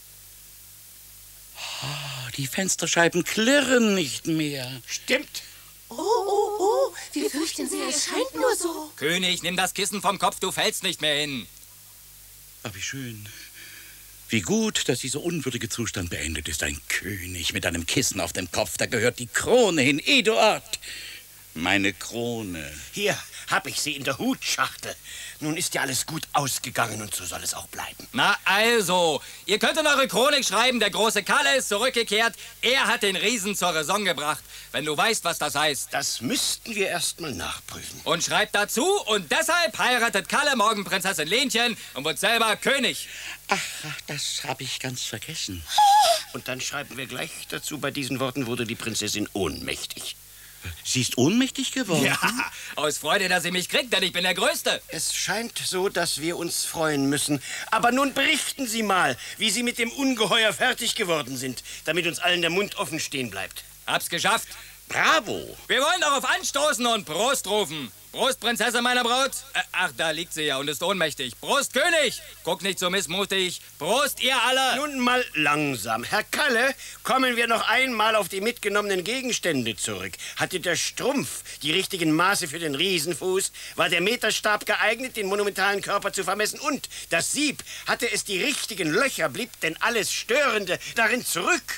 Oh, die Fensterscheiben klirren nicht mehr. Stimmt. Oh, oh, oh, wir fürchten sie, es scheint nur so. König, nimm das Kissen vom Kopf, du fällst nicht mehr hin. Aber wie schön. Wie gut, dass dieser unwürdige Zustand beendet ist. Ein König mit einem Kissen auf dem Kopf, da gehört die Krone hin. Eduard, meine Krone. Hier hab ich sie in der Hutschachtel. Nun ist ja alles gut ausgegangen und so soll es auch bleiben. Na also, ihr könnt in eure Chronik schreiben, der große Kalle ist zurückgekehrt. Er hat den Riesen zur Raison gebracht. Wenn du weißt, was das heißt. Das müssten wir erst mal nachprüfen. Und schreibt dazu, und deshalb heiratet Kalle morgen Prinzessin Lenchen und wird selber König. Ach, das habe ich ganz vergessen. Und dann schreiben wir gleich dazu, bei diesen Worten wurde die Prinzessin ohnmächtig. Sie ist ohnmächtig geworden? Ja, aus Freude, dass sie mich kriegt, denn ich bin der Größte. Es scheint so, dass wir uns freuen müssen. Aber nun berichten Sie mal, wie Sie mit dem Ungeheuer fertig geworden sind, damit uns allen der Mund offen stehen bleibt. Hab's geschafft. Bravo. Wir wollen darauf anstoßen und Prost rufen. Prost, Prinzessin meiner Braut. Äh, ach, da liegt sie ja und ist ohnmächtig. Prost, König. Guck nicht so missmutig. Prost, ihr alle. Nun mal langsam. Herr Kalle, kommen wir noch einmal auf die mitgenommenen Gegenstände zurück. Hatte der Strumpf die richtigen Maße für den Riesenfuß? War der Meterstab geeignet, den monumentalen Körper zu vermessen? Und das Sieb, hatte es die richtigen Löcher? Blieb denn alles Störende darin zurück?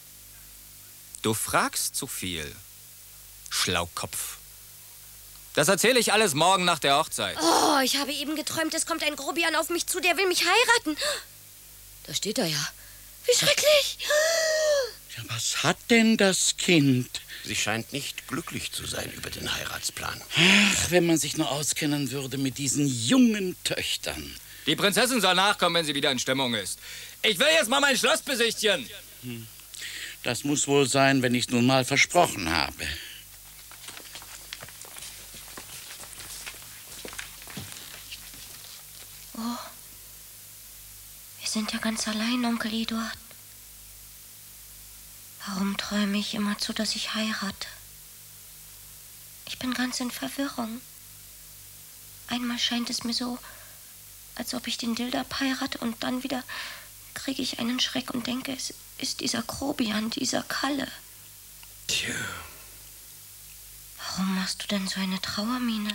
Du fragst zu viel, Schlaukopf. Das erzähle ich alles morgen nach der Hochzeit. Oh, ich habe eben geträumt, es kommt ein Grobian auf mich zu, der will mich heiraten. Da steht er ja. Wie schrecklich. Ja, was hat denn das Kind? Sie scheint nicht glücklich zu sein über den Heiratsplan. Ach, wenn man sich nur auskennen würde mit diesen jungen Töchtern. Die Prinzessin soll nachkommen, wenn sie wieder in Stimmung ist. Ich will jetzt mal mein Schloss besichtigen. Hm. Das muss wohl sein, wenn ich es nun mal versprochen habe. Oh, wir sind ja ganz allein, Onkel Eduard. Warum träume ich immerzu, dass ich heirate? Ich bin ganz in Verwirrung. Einmal scheint es mir so, als ob ich den Dildap heirate und dann wieder kriege ich einen Schreck und denke, es ist dieser Grobian, dieser Kalle. Tja. Warum machst du denn so eine Trauermiene?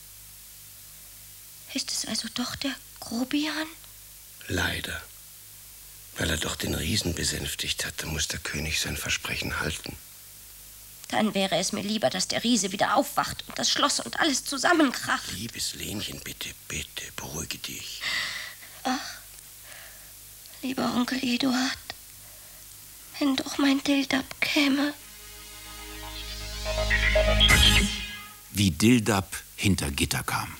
Ist es also doch der Grobian? Leider. Weil er doch den Riesen besänftigt hat, muss der König sein Versprechen halten. Dann wäre es mir lieber, dass der Riese wieder aufwacht und das Schloss und alles zusammenkracht. Liebes Lenchen, bitte, bitte, beruhige dich. Ach, lieber Onkel Eduard, wenn doch mein Dildap käme. Wie Dildap hinter Gitter kam.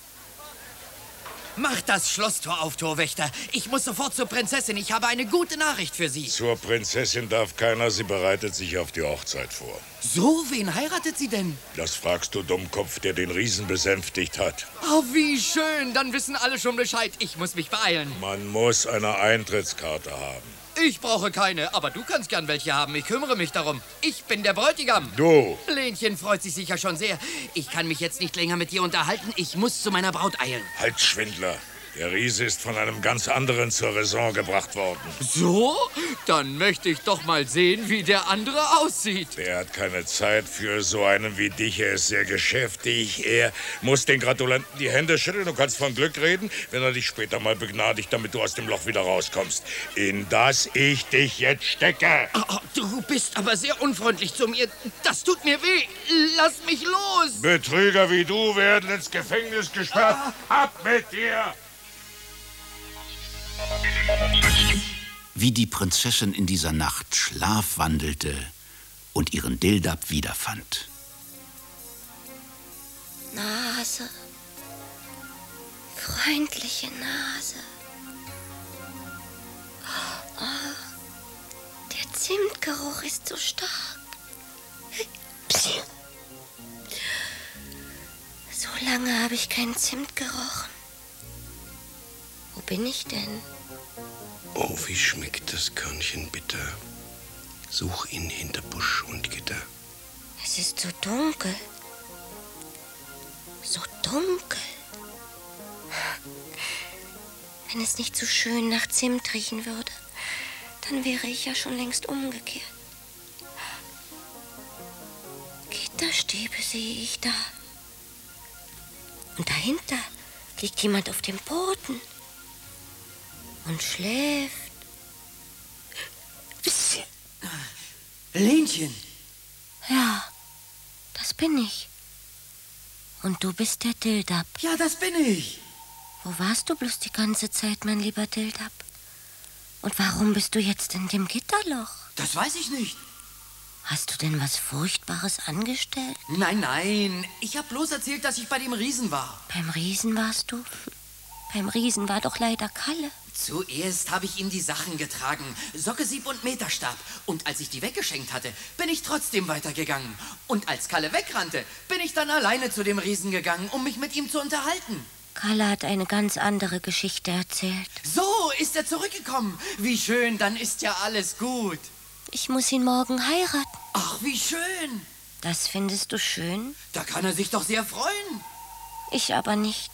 Mach das Schlosstor auf, Torwächter. Ich muss sofort zur Prinzessin. Ich habe eine gute Nachricht für Sie. Zur Prinzessin darf keiner. Sie bereitet sich auf die Hochzeit vor. So, wen heiratet sie denn? Das fragst du, Dummkopf, der den Riesen besänftigt hat. Oh, wie schön. Dann wissen alle schon Bescheid. Ich muss mich beeilen. Man muss eine Eintrittskarte haben. Ich brauche keine, aber du kannst gern welche haben. Ich kümmere mich darum. Ich bin der Bräutigam. Du. Lenchen freut sich sicher schon sehr. Ich kann mich jetzt nicht länger mit dir unterhalten. Ich muss zu meiner Braut eilen. Halt, Schwindler. Der Riese ist von einem ganz anderen zur Raison gebracht worden. So? Dann möchte ich doch mal sehen, wie der andere aussieht. Der hat keine Zeit für so einen wie dich. Er ist sehr geschäftig. Er muss den Gratulanten die Hände schütteln. Du kannst von Glück reden, wenn er dich später mal begnadigt, damit du aus dem Loch wieder rauskommst. In das ich dich jetzt stecke. Oh, oh, du bist aber sehr unfreundlich zu mir. Das tut mir weh. Lass mich los. Betrüger wie du werden ins Gefängnis gesperrt. Ah. Ab mit dir! Wie die Prinzessin in dieser Nacht schlafwandelte und ihren Dildap wiederfand. Nase, freundliche Nase. Oh, der Zimtgeruch ist so stark. Psst. So lange habe ich keinen Zimt gerochen. Wo bin ich denn? Oh, wie schmeckt das Körnchen bitter. Such ihn hinter Busch und Gitter. Es ist so dunkel. So dunkel. Wenn es nicht so schön nach Zimt riechen würde, dann wäre ich ja schon längst umgekehrt. Gitterstäbe sehe ich da. Und dahinter liegt jemand auf dem Boden und schläft. Psst. Lenchen. Ja, das bin ich. Und du bist der Dildap. Ja, das bin ich. Wo warst du bloß die ganze Zeit, mein lieber Dildap? Und warum bist du jetzt in dem Gitterloch? Das weiß ich nicht. Hast du denn was Furchtbares angestellt? Nein, nein. Ich habe bloß erzählt, dass ich bei dem Riesen war. Beim Riesen warst du? Beim Riesen war doch leider Kalle. Zuerst habe ich ihm die Sachen getragen. Socke, Sieb und Meterstab. Und als ich die weggeschenkt hatte, bin ich trotzdem weitergegangen. Und als Kalle wegrannte, bin ich dann alleine zu dem Riesen gegangen, um mich mit ihm zu unterhalten. Kalle hat eine ganz andere Geschichte erzählt. So ist er zurückgekommen. Wie schön, dann ist ja alles gut. Ich muss ihn morgen heiraten. Ach, wie schön. Das findest du schön? Da kann er sich doch sehr freuen. Ich aber nicht.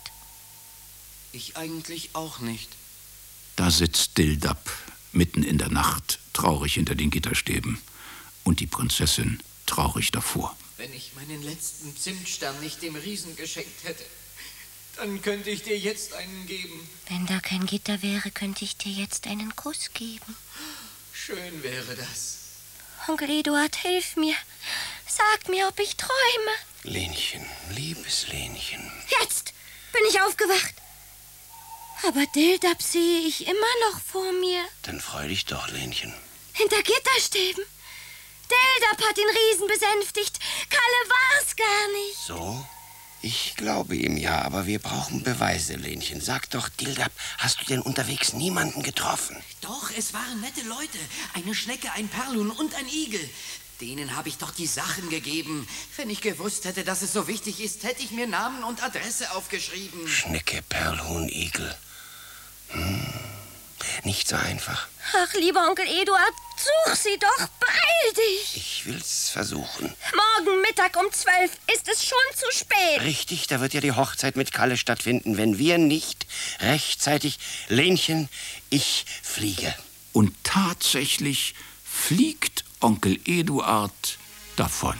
Ich eigentlich auch nicht. Da sitzt Dildap mitten in der Nacht, traurig hinter den Gitterstäben. Und die Prinzessin traurig davor. Wenn ich meinen letzten Zimtstern nicht dem Riesen geschenkt hätte, dann könnte ich dir jetzt einen geben. Wenn da kein Gitter wäre, könnte ich dir jetzt einen Kuss geben. Schön wäre das. Onkel Eduard, hilf mir. Sag mir, ob ich träume. Lenchen, liebes Lenchen. Jetzt bin ich aufgewacht. Aber Dildap sehe ich immer noch vor mir. Dann freu dich doch, Lenchen. Hinter Gitterstäben. Dildap hat den Riesen besänftigt. Kalle war's gar nicht. So? Ich glaube ihm ja, aber wir brauchen Beweise, Lenchen. Sag doch, Dildap, hast du denn unterwegs niemanden getroffen? Doch, es waren nette Leute. Eine Schnecke, ein Perlhuhn und ein Igel. Denen habe ich doch die Sachen gegeben. Wenn ich gewusst hätte, dass es so wichtig ist, hätte ich mir Namen und Adresse aufgeschrieben. Schnecke, Perlhuhn, Igel. Hm, nicht so einfach. Ach, lieber Onkel Eduard, such sie doch, beeil dich. Ich will's versuchen. Morgen Mittag um zwölf ist es schon zu spät. Richtig, da wird ja die Hochzeit mit Kalle stattfinden, wenn wir nicht rechtzeitig... Lenchen, ich fliege. Und tatsächlich fliegt Onkel Eduard davon.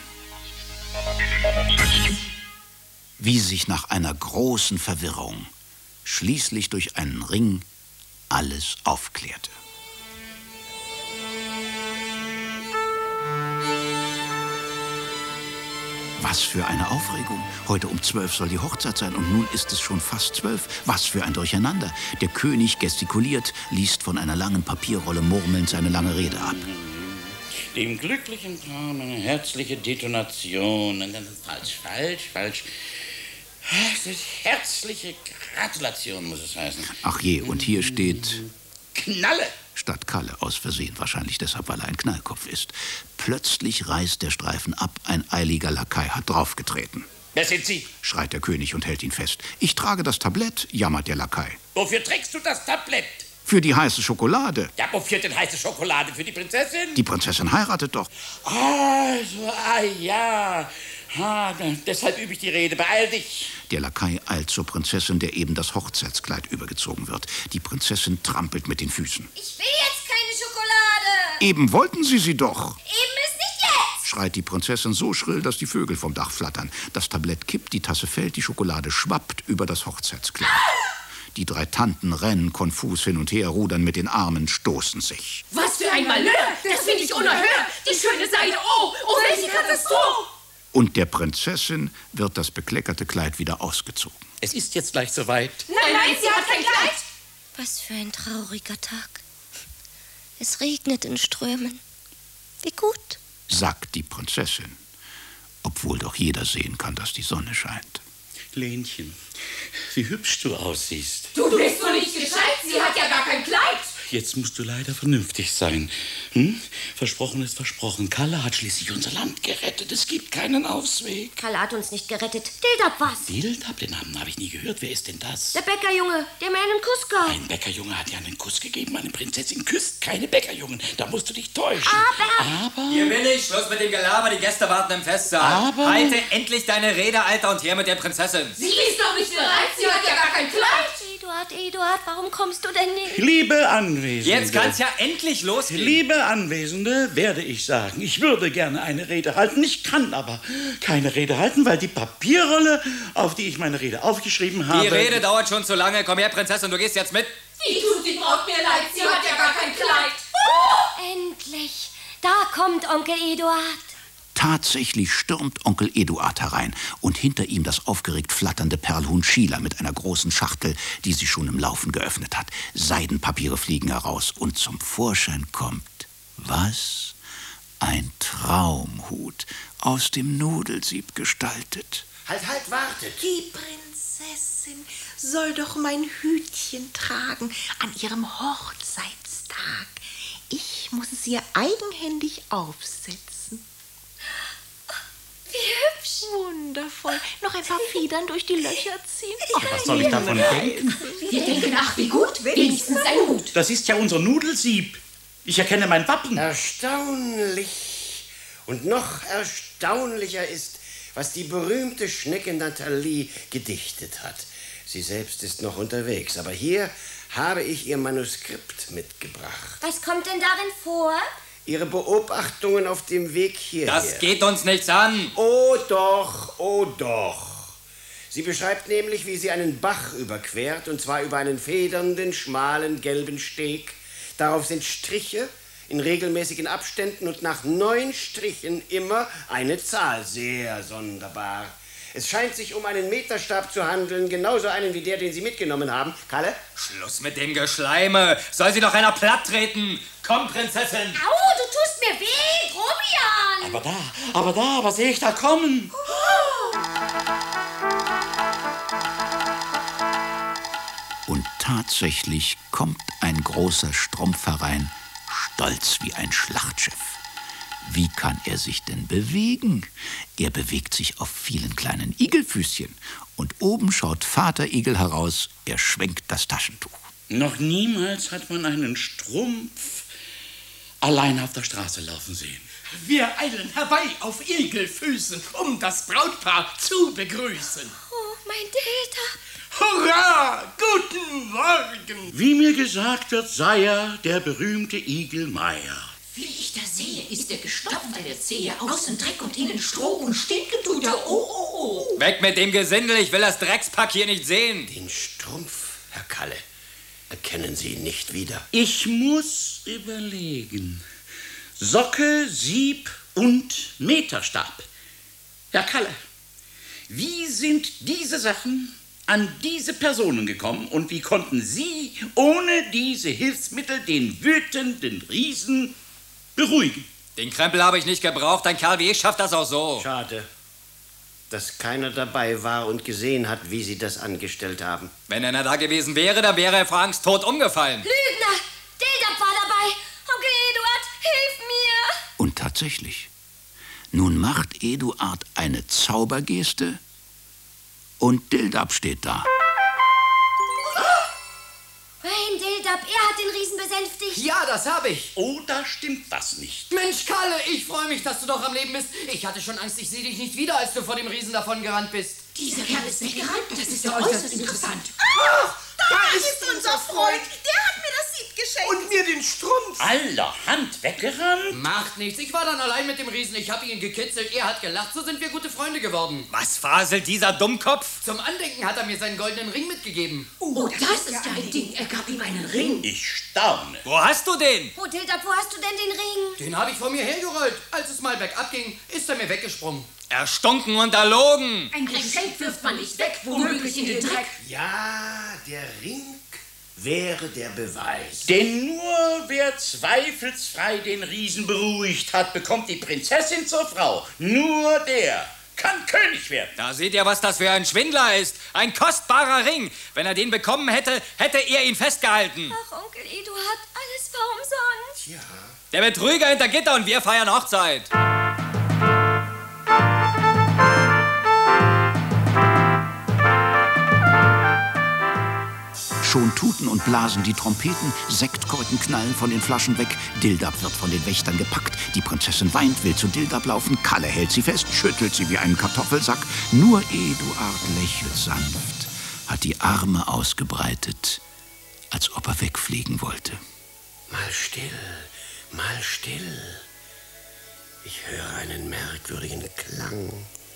Wie sich nach einer großen Verwirrung schließlich durch einen Ring alles aufklärte. Was für eine Aufregung. Heute um zwölf soll die Hochzeit sein und nun ist es schon fast zwölf. Was für ein Durcheinander. Der König gestikuliert, liest von einer langen Papierrolle murmelnd seine lange Rede ab. Dem glücklichen Paar eine herzliche Detonation. Falsch, falsch, falsch. Herzliche Gratulation muss es heißen. Ach je, und hier steht... Knalle! Statt Kalle, aus Versehen, wahrscheinlich deshalb, weil er ein Knallkopf ist. Plötzlich reißt der Streifen ab, ein eiliger Lakai hat draufgetreten. Wer sind Sie? Schreit der König und hält ihn fest. Ich trage das Tablett, jammert der Lakai. Wofür trägst du das Tablett? Für die heiße Schokolade. Ja, wofür denn heiße Schokolade? Für die Prinzessin? Die Prinzessin heiratet doch. Also, ah ja. Ah, deshalb übe ich die Rede. Beeil dich. Der Lakai eilt zur Prinzessin, der eben das Hochzeitskleid übergezogen wird. Die Prinzessin trampelt mit den Füßen. Ich will jetzt keine Schokolade. Eben wollten Sie sie doch. Eben ist nicht jetzt. Schreit die Prinzessin so schrill, dass die Vögel vom Dach flattern. Das Tablett kippt, die Tasse fällt, die Schokolade schwappt über das Hochzeitskleid. Die drei Tanten rennen konfus hin und her, rudern mit den Armen, stoßen sich. Was für ein Malheur! Das finde ich unerhört! Die schöne Seide, oh, oh, welche Katastrophe! Und der Prinzessin wird das bekleckerte Kleid wieder ausgezogen. Es ist jetzt gleich soweit. Nein, nein, sie hat kein Kleid! Was für ein trauriger Tag. Es regnet in Strömen. Wie gut, sagt die Prinzessin, obwohl doch jeder sehen kann, dass die Sonne scheint. Lenchen, wie hübsch du aussiehst. Du bist doch nicht gescheit, sie hat ja gar kein Kleid. jetzt musst du leider vernünftig sein. Hm? Versprochen ist versprochen. Kalle hat schließlich unser Land gerettet. Es gibt keinen Ausweg. Kalle hat uns nicht gerettet. Dildab was? Dildab? Den Namen habe ich nie gehört. Wer ist denn das? Der Bäckerjunge, der mir einen Kuss gab. Ein Bäckerjunge hat dir einen Kuss gegeben. Eine Prinzessin küsst keine Bäckerjungen. Da musst du dich täuschen. Aber... Aber... Hier bin ich. Schluss mit dem Gelaber. Die Gäste warten im Festsaal. Aber... Halte endlich deine Rede, Alter, und her mit der Prinzessin. Sie ist doch nicht bereit. Sie hat ja gar kein Kleid. Eduard, Eduard, warum kommst du denn nicht? Liebe Anwesende. Jetzt kann's ja endlich losgehen. Liebe Anwesende, werde ich sagen, ich würde gerne eine Rede halten. Ich kann aber keine Rede halten, weil die Papierrolle, auf die ich meine Rede aufgeschrieben habe... Die Rede dauert schon zu lange. Komm her, Prinzessin, du gehst jetzt mit. Wie tut die Braut mir leid? Sie hat ja gar kein Kleid. Oh, endlich. Da kommt Onkel Eduard. Tatsächlich stürmt Onkel Eduard herein und hinter ihm das aufgeregt flatternde Perlhuhn Schiela mit einer großen Schachtel, die sie schon im Laufen geöffnet hat. Seidenpapiere fliegen heraus und zum Vorschein kommt, was? Ein Traumhut, aus dem Nudelsieb gestaltet. Halt, halt, wartet. Die Prinzessin soll doch mein Hütchen tragen an ihrem Hochzeitstag. Ich muss es ihr eigenhändig aufsetzen. Wie hübsch. Wundervoll. Noch ein paar Federn durch die Löcher ziehen. Was soll ich davon denken? Wir denken, ach, wie gut, wenigstens ein Hut. Das ist ja unser Nudelsieb. Ich erkenne mein Wappen. Erstaunlich. Und noch erstaunlicher ist, was die berühmte Schnecke Nathalie gedichtet hat. Sie selbst ist noch unterwegs, aber hier habe ich ihr Manuskript mitgebracht. Was kommt denn darin vor? Ihre Beobachtungen auf dem Weg hierher. Das geht uns nichts an. Oh doch, oh doch. Sie beschreibt nämlich, wie sie einen Bach überquert, und zwar über einen federnden, schmalen, gelben Steg. Darauf sind Striche in regelmäßigen Abständen und nach neun Strichen immer eine Zahl. Sehr sonderbar. Es scheint sich um einen Meterstab zu handeln, genauso einen wie der, den Sie mitgenommen haben. Kalle? Schluss mit dem Geschleime. Soll sie doch einer platt treten? Komm, Prinzessin. Au, du tust mir weh, Grobian. Aber da, aber da, was sehe ich da kommen? Und tatsächlich kommt ein großer Strumpf herein, stolz wie ein Schlachtschiff. Wie kann er sich denn bewegen? Er bewegt sich auf vielen kleinen Igelfüßchen. Und oben schaut Vater Igel heraus, er schwenkt das Taschentuch. Noch niemals hat man einen Strumpf allein auf der Straße laufen sehen. Wir eilen herbei auf Igelfüßen, um das Brautpaar zu begrüßen. Oh, mein Dildab. Hurra! Guten Morgen! Wie mir gesagt wird, sei er der berühmte Igel Meier. Wie ich da sehe, ist der gestopft an der Zehe, außen Dreck und innen Stroh und stinken tut er. Oh, oh, oh. Weg mit dem Gesindel, ich will das Dreckspack hier nicht sehen. Den Strumpf, Herr Kalle, erkennen Sie ihn nicht wieder. Ich muss überlegen. Socke, Sieb und Meterstab. Herr Kalle, wie sind diese Sachen an diese Personen gekommen und wie konnten Sie ohne diese Hilfsmittel den wütenden Riesen beruhigen? Den Krempel habe ich nicht gebraucht. Ein Kerl wie ich schafft das auch so. Schade, dass keiner dabei war und gesehen hat, wie Sie das angestellt haben. Wenn einer da gewesen wäre, dann wäre er vor Angst tot umgefallen. Lügner! Dildab war dabei! Onkel Eduard, hilf mir! Und tatsächlich, nun macht Eduard eine Zaubergeste und Dildab steht da. Mein Dildab, er hat den Riesen besänftigt. Ja, das habe ich. Oh, da stimmt was nicht. Mensch, Kalle, ich freue mich, dass du doch am Leben bist. Ich hatte schon Angst, ich sehe dich nicht wieder, als du vor dem Riesen davon gerannt bist. Dieser Kerl ist weggerannt. Das ist ja äußerst interessant. Ach, da, da ist unser Freund. Der hat mir das Sieb geschenkt. Und mir den Strumpf. Allerhand weggerannt? Macht nichts, ich war dann allein mit dem Riesen. Ich habe ihn gekitzelt, er hat gelacht. So sind wir gute Freunde geworden. Was faselt dieser Dummkopf? Zum Andenken hat er mir seinen goldenen Ring mitgegeben. Oh, das ist ja ein Ding. Er gab ihm einen Ring. Ich staune. Wo hast du den? Oh, Dildab, wo hast du denn den Ring? Den habe ich vor mir hergerollt. Als es mal bergab ging, ist er mir weggesprungen. Erstunken und erlogen. Ein Geschenk wirft man nicht weg, womöglich in den Dreck. Ja, der Ring wäre der Beweis. Denn nur wer zweifelsfrei den Riesen beruhigt hat, bekommt die Prinzessin zur Frau. Nur der kann König werden. Da seht ihr, was das für ein Schwindler ist. Ein kostbarer Ring. Wenn er den bekommen hätte, hätte er ihn festgehalten. Ach, Onkel Eduard, Es war umsonst. Ja. Der Betrüger hinter Gitter und wir feiern Hochzeit. Schon tuten und blasen die Trompeten, Sektkorken knallen von den Flaschen weg, Dildab wird von den Wächtern gepackt, die Prinzessin weint, will zu Dildab laufen, Kalle hält sie fest, schüttelt sie wie einen Kartoffelsack. Nur Eduard lächelt sanft, hat die Arme ausgebreitet, als ob er wegfliegen wollte. Mal still, mal still. Ich höre einen merkwürdigen Klang.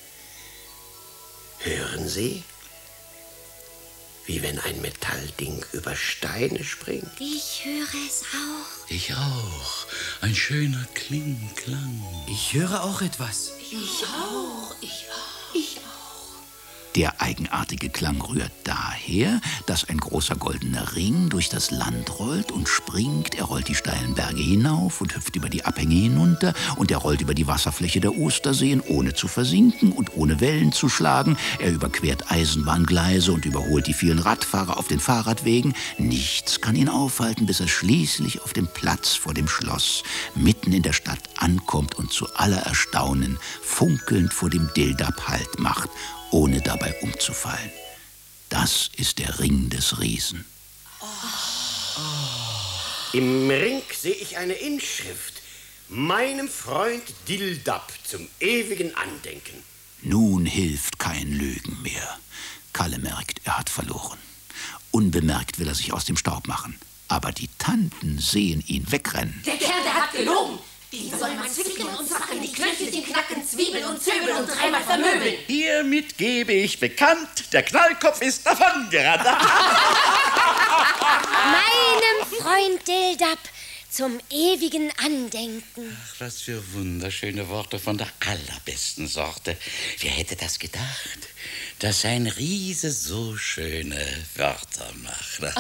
Hören Sie? Wie wenn ein Metallding über Steine springt. Ich höre es auch. Ich auch. Ein schöner Klingklang. Ich höre auch etwas. Ich auch, ich auch, ich auch. Der eigenartige Klang rührt daher, dass ein großer goldener Ring durch das Land rollt und springt. Er rollt die steilen Berge hinauf und hüpft über die Abhänge hinunter. Und er rollt über die Wasserfläche der Osterseen, ohne zu versinken und ohne Wellen zu schlagen. Er überquert Eisenbahngleise und überholt die vielen Radfahrer auf den Fahrradwegen. Nichts kann ihn aufhalten, bis er schließlich auf dem Platz vor dem Schloss mitten in der Stadt ankommt und zu aller Erstaunen funkelnd vor dem Dildab Halt macht, ohne dabei umzufallen. Das ist der Ring des Riesen. Oh. Im Ring sehe ich eine Inschrift. Meinem Freund Dildab zum ewigen Andenken. Nun hilft kein Lügen mehr. Kalle merkt, er hat verloren. Unbemerkt will er sich aus dem Staub machen. Aber die Tanten sehen ihn wegrennen. Der Kerl, der hat gelogen. Den soll man zwicken und zacken, die Knöchelchen knacken, Zwiebeln und Zwiebeln und dreimal vermöbeln. Hiermit gebe ich bekannt, der Knallkopf ist davongerannt. Meinem Freund Dildab zum ewigen Andenken. Ach, was für wunderschöne Worte von der allerbesten Sorte. Wer hätte das gedacht, dass ein Riese so schöne Wörter macht?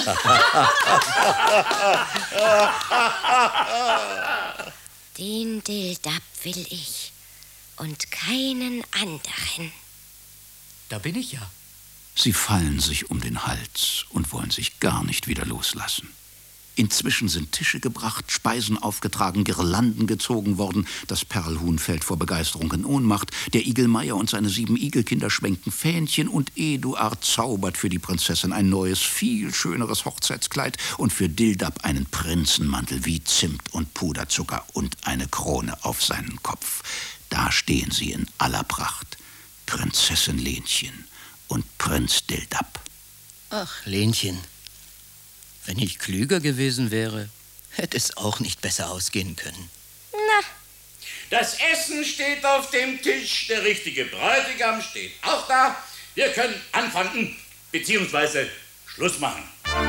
Den Dildab will ich und keinen anderen. Da bin ich ja. Sie fallen sich um den Hals und wollen sich gar nicht wieder loslassen. Inzwischen sind Tische gebracht, Speisen aufgetragen, Girlanden gezogen worden. Das Perlhuhn fällt vor Begeisterung in Ohnmacht. Der Igelmeier und seine sieben Igelkinder schwenken Fähnchen und Eduard zaubert für die Prinzessin ein neues, viel schöneres Hochzeitskleid und für Dildab einen Prinzenmantel wie Zimt und Puderzucker und eine Krone auf seinen Kopf. Da stehen sie in aller Pracht, Prinzessin Lenchen und Prinz Dildab. Ach, Lenchen. Wenn ich klüger gewesen wäre, hätte es auch nicht besser ausgehen können. Na. Das Essen steht auf dem Tisch, der richtige Bräutigam steht auch da. Wir können anfangen, beziehungsweise Schluss machen.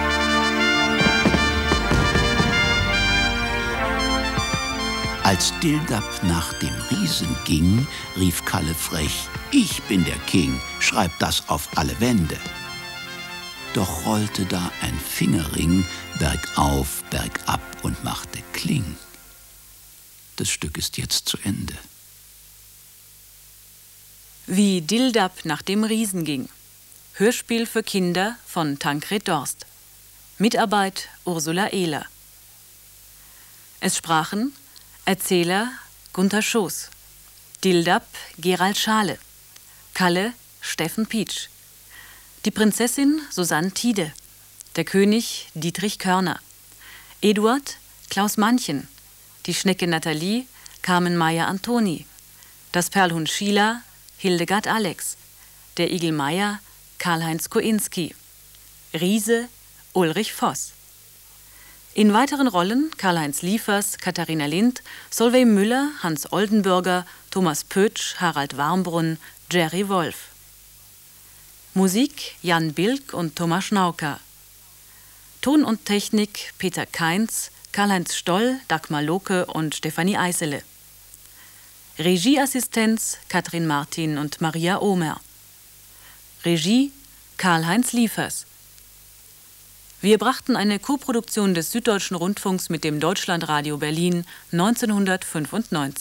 Als Dildab nach dem Riesen ging, rief Kalle frech: Ich bin der King, schreib das auf alle Wände. Doch rollte da ein Fingerring bergauf, bergab und machte Kling. Das Stück ist jetzt zu Ende. Wie Dildab nach dem Riesen ging. Hörspiel für Kinder von Tankred Dorst. Mitarbeit Ursula Ehler. Es sprachen Erzähler Gunther Schoß, Dildab Gerald Schale, Kalle Steffen Pietsch, die Prinzessin Susanne Tiede, der König Dietrich Körner, Eduard Klaus Manchen, die Schnecke Nathalie Carmen Meyer-Antoni, das Perlhuhn Sheila Hildegard Alex, der Igel Meier Karl-Heinz Koinski, Riese Ulrich Voss. In weiteren Rollen Karl-Heinz Liefers, Katharina Lind, Solveig Müller, Hans Oldenburger, Thomas Pötsch, Harald Warmbrunn, Jerry Wolf. Musik Jan Bilk und Thomas Schnauker. Ton und Technik Peter Kainz, Karl-Heinz Stoll, Dagmar Lohke und Stefanie Eisele. Regieassistenz Katrin Martin und Maria Ohmer. Regie Karl-Heinz Liefers. Wir brachten eine Koproduktion des Süddeutschen Rundfunks mit dem Deutschlandradio Berlin neunzehnhundertfünfundneunzig.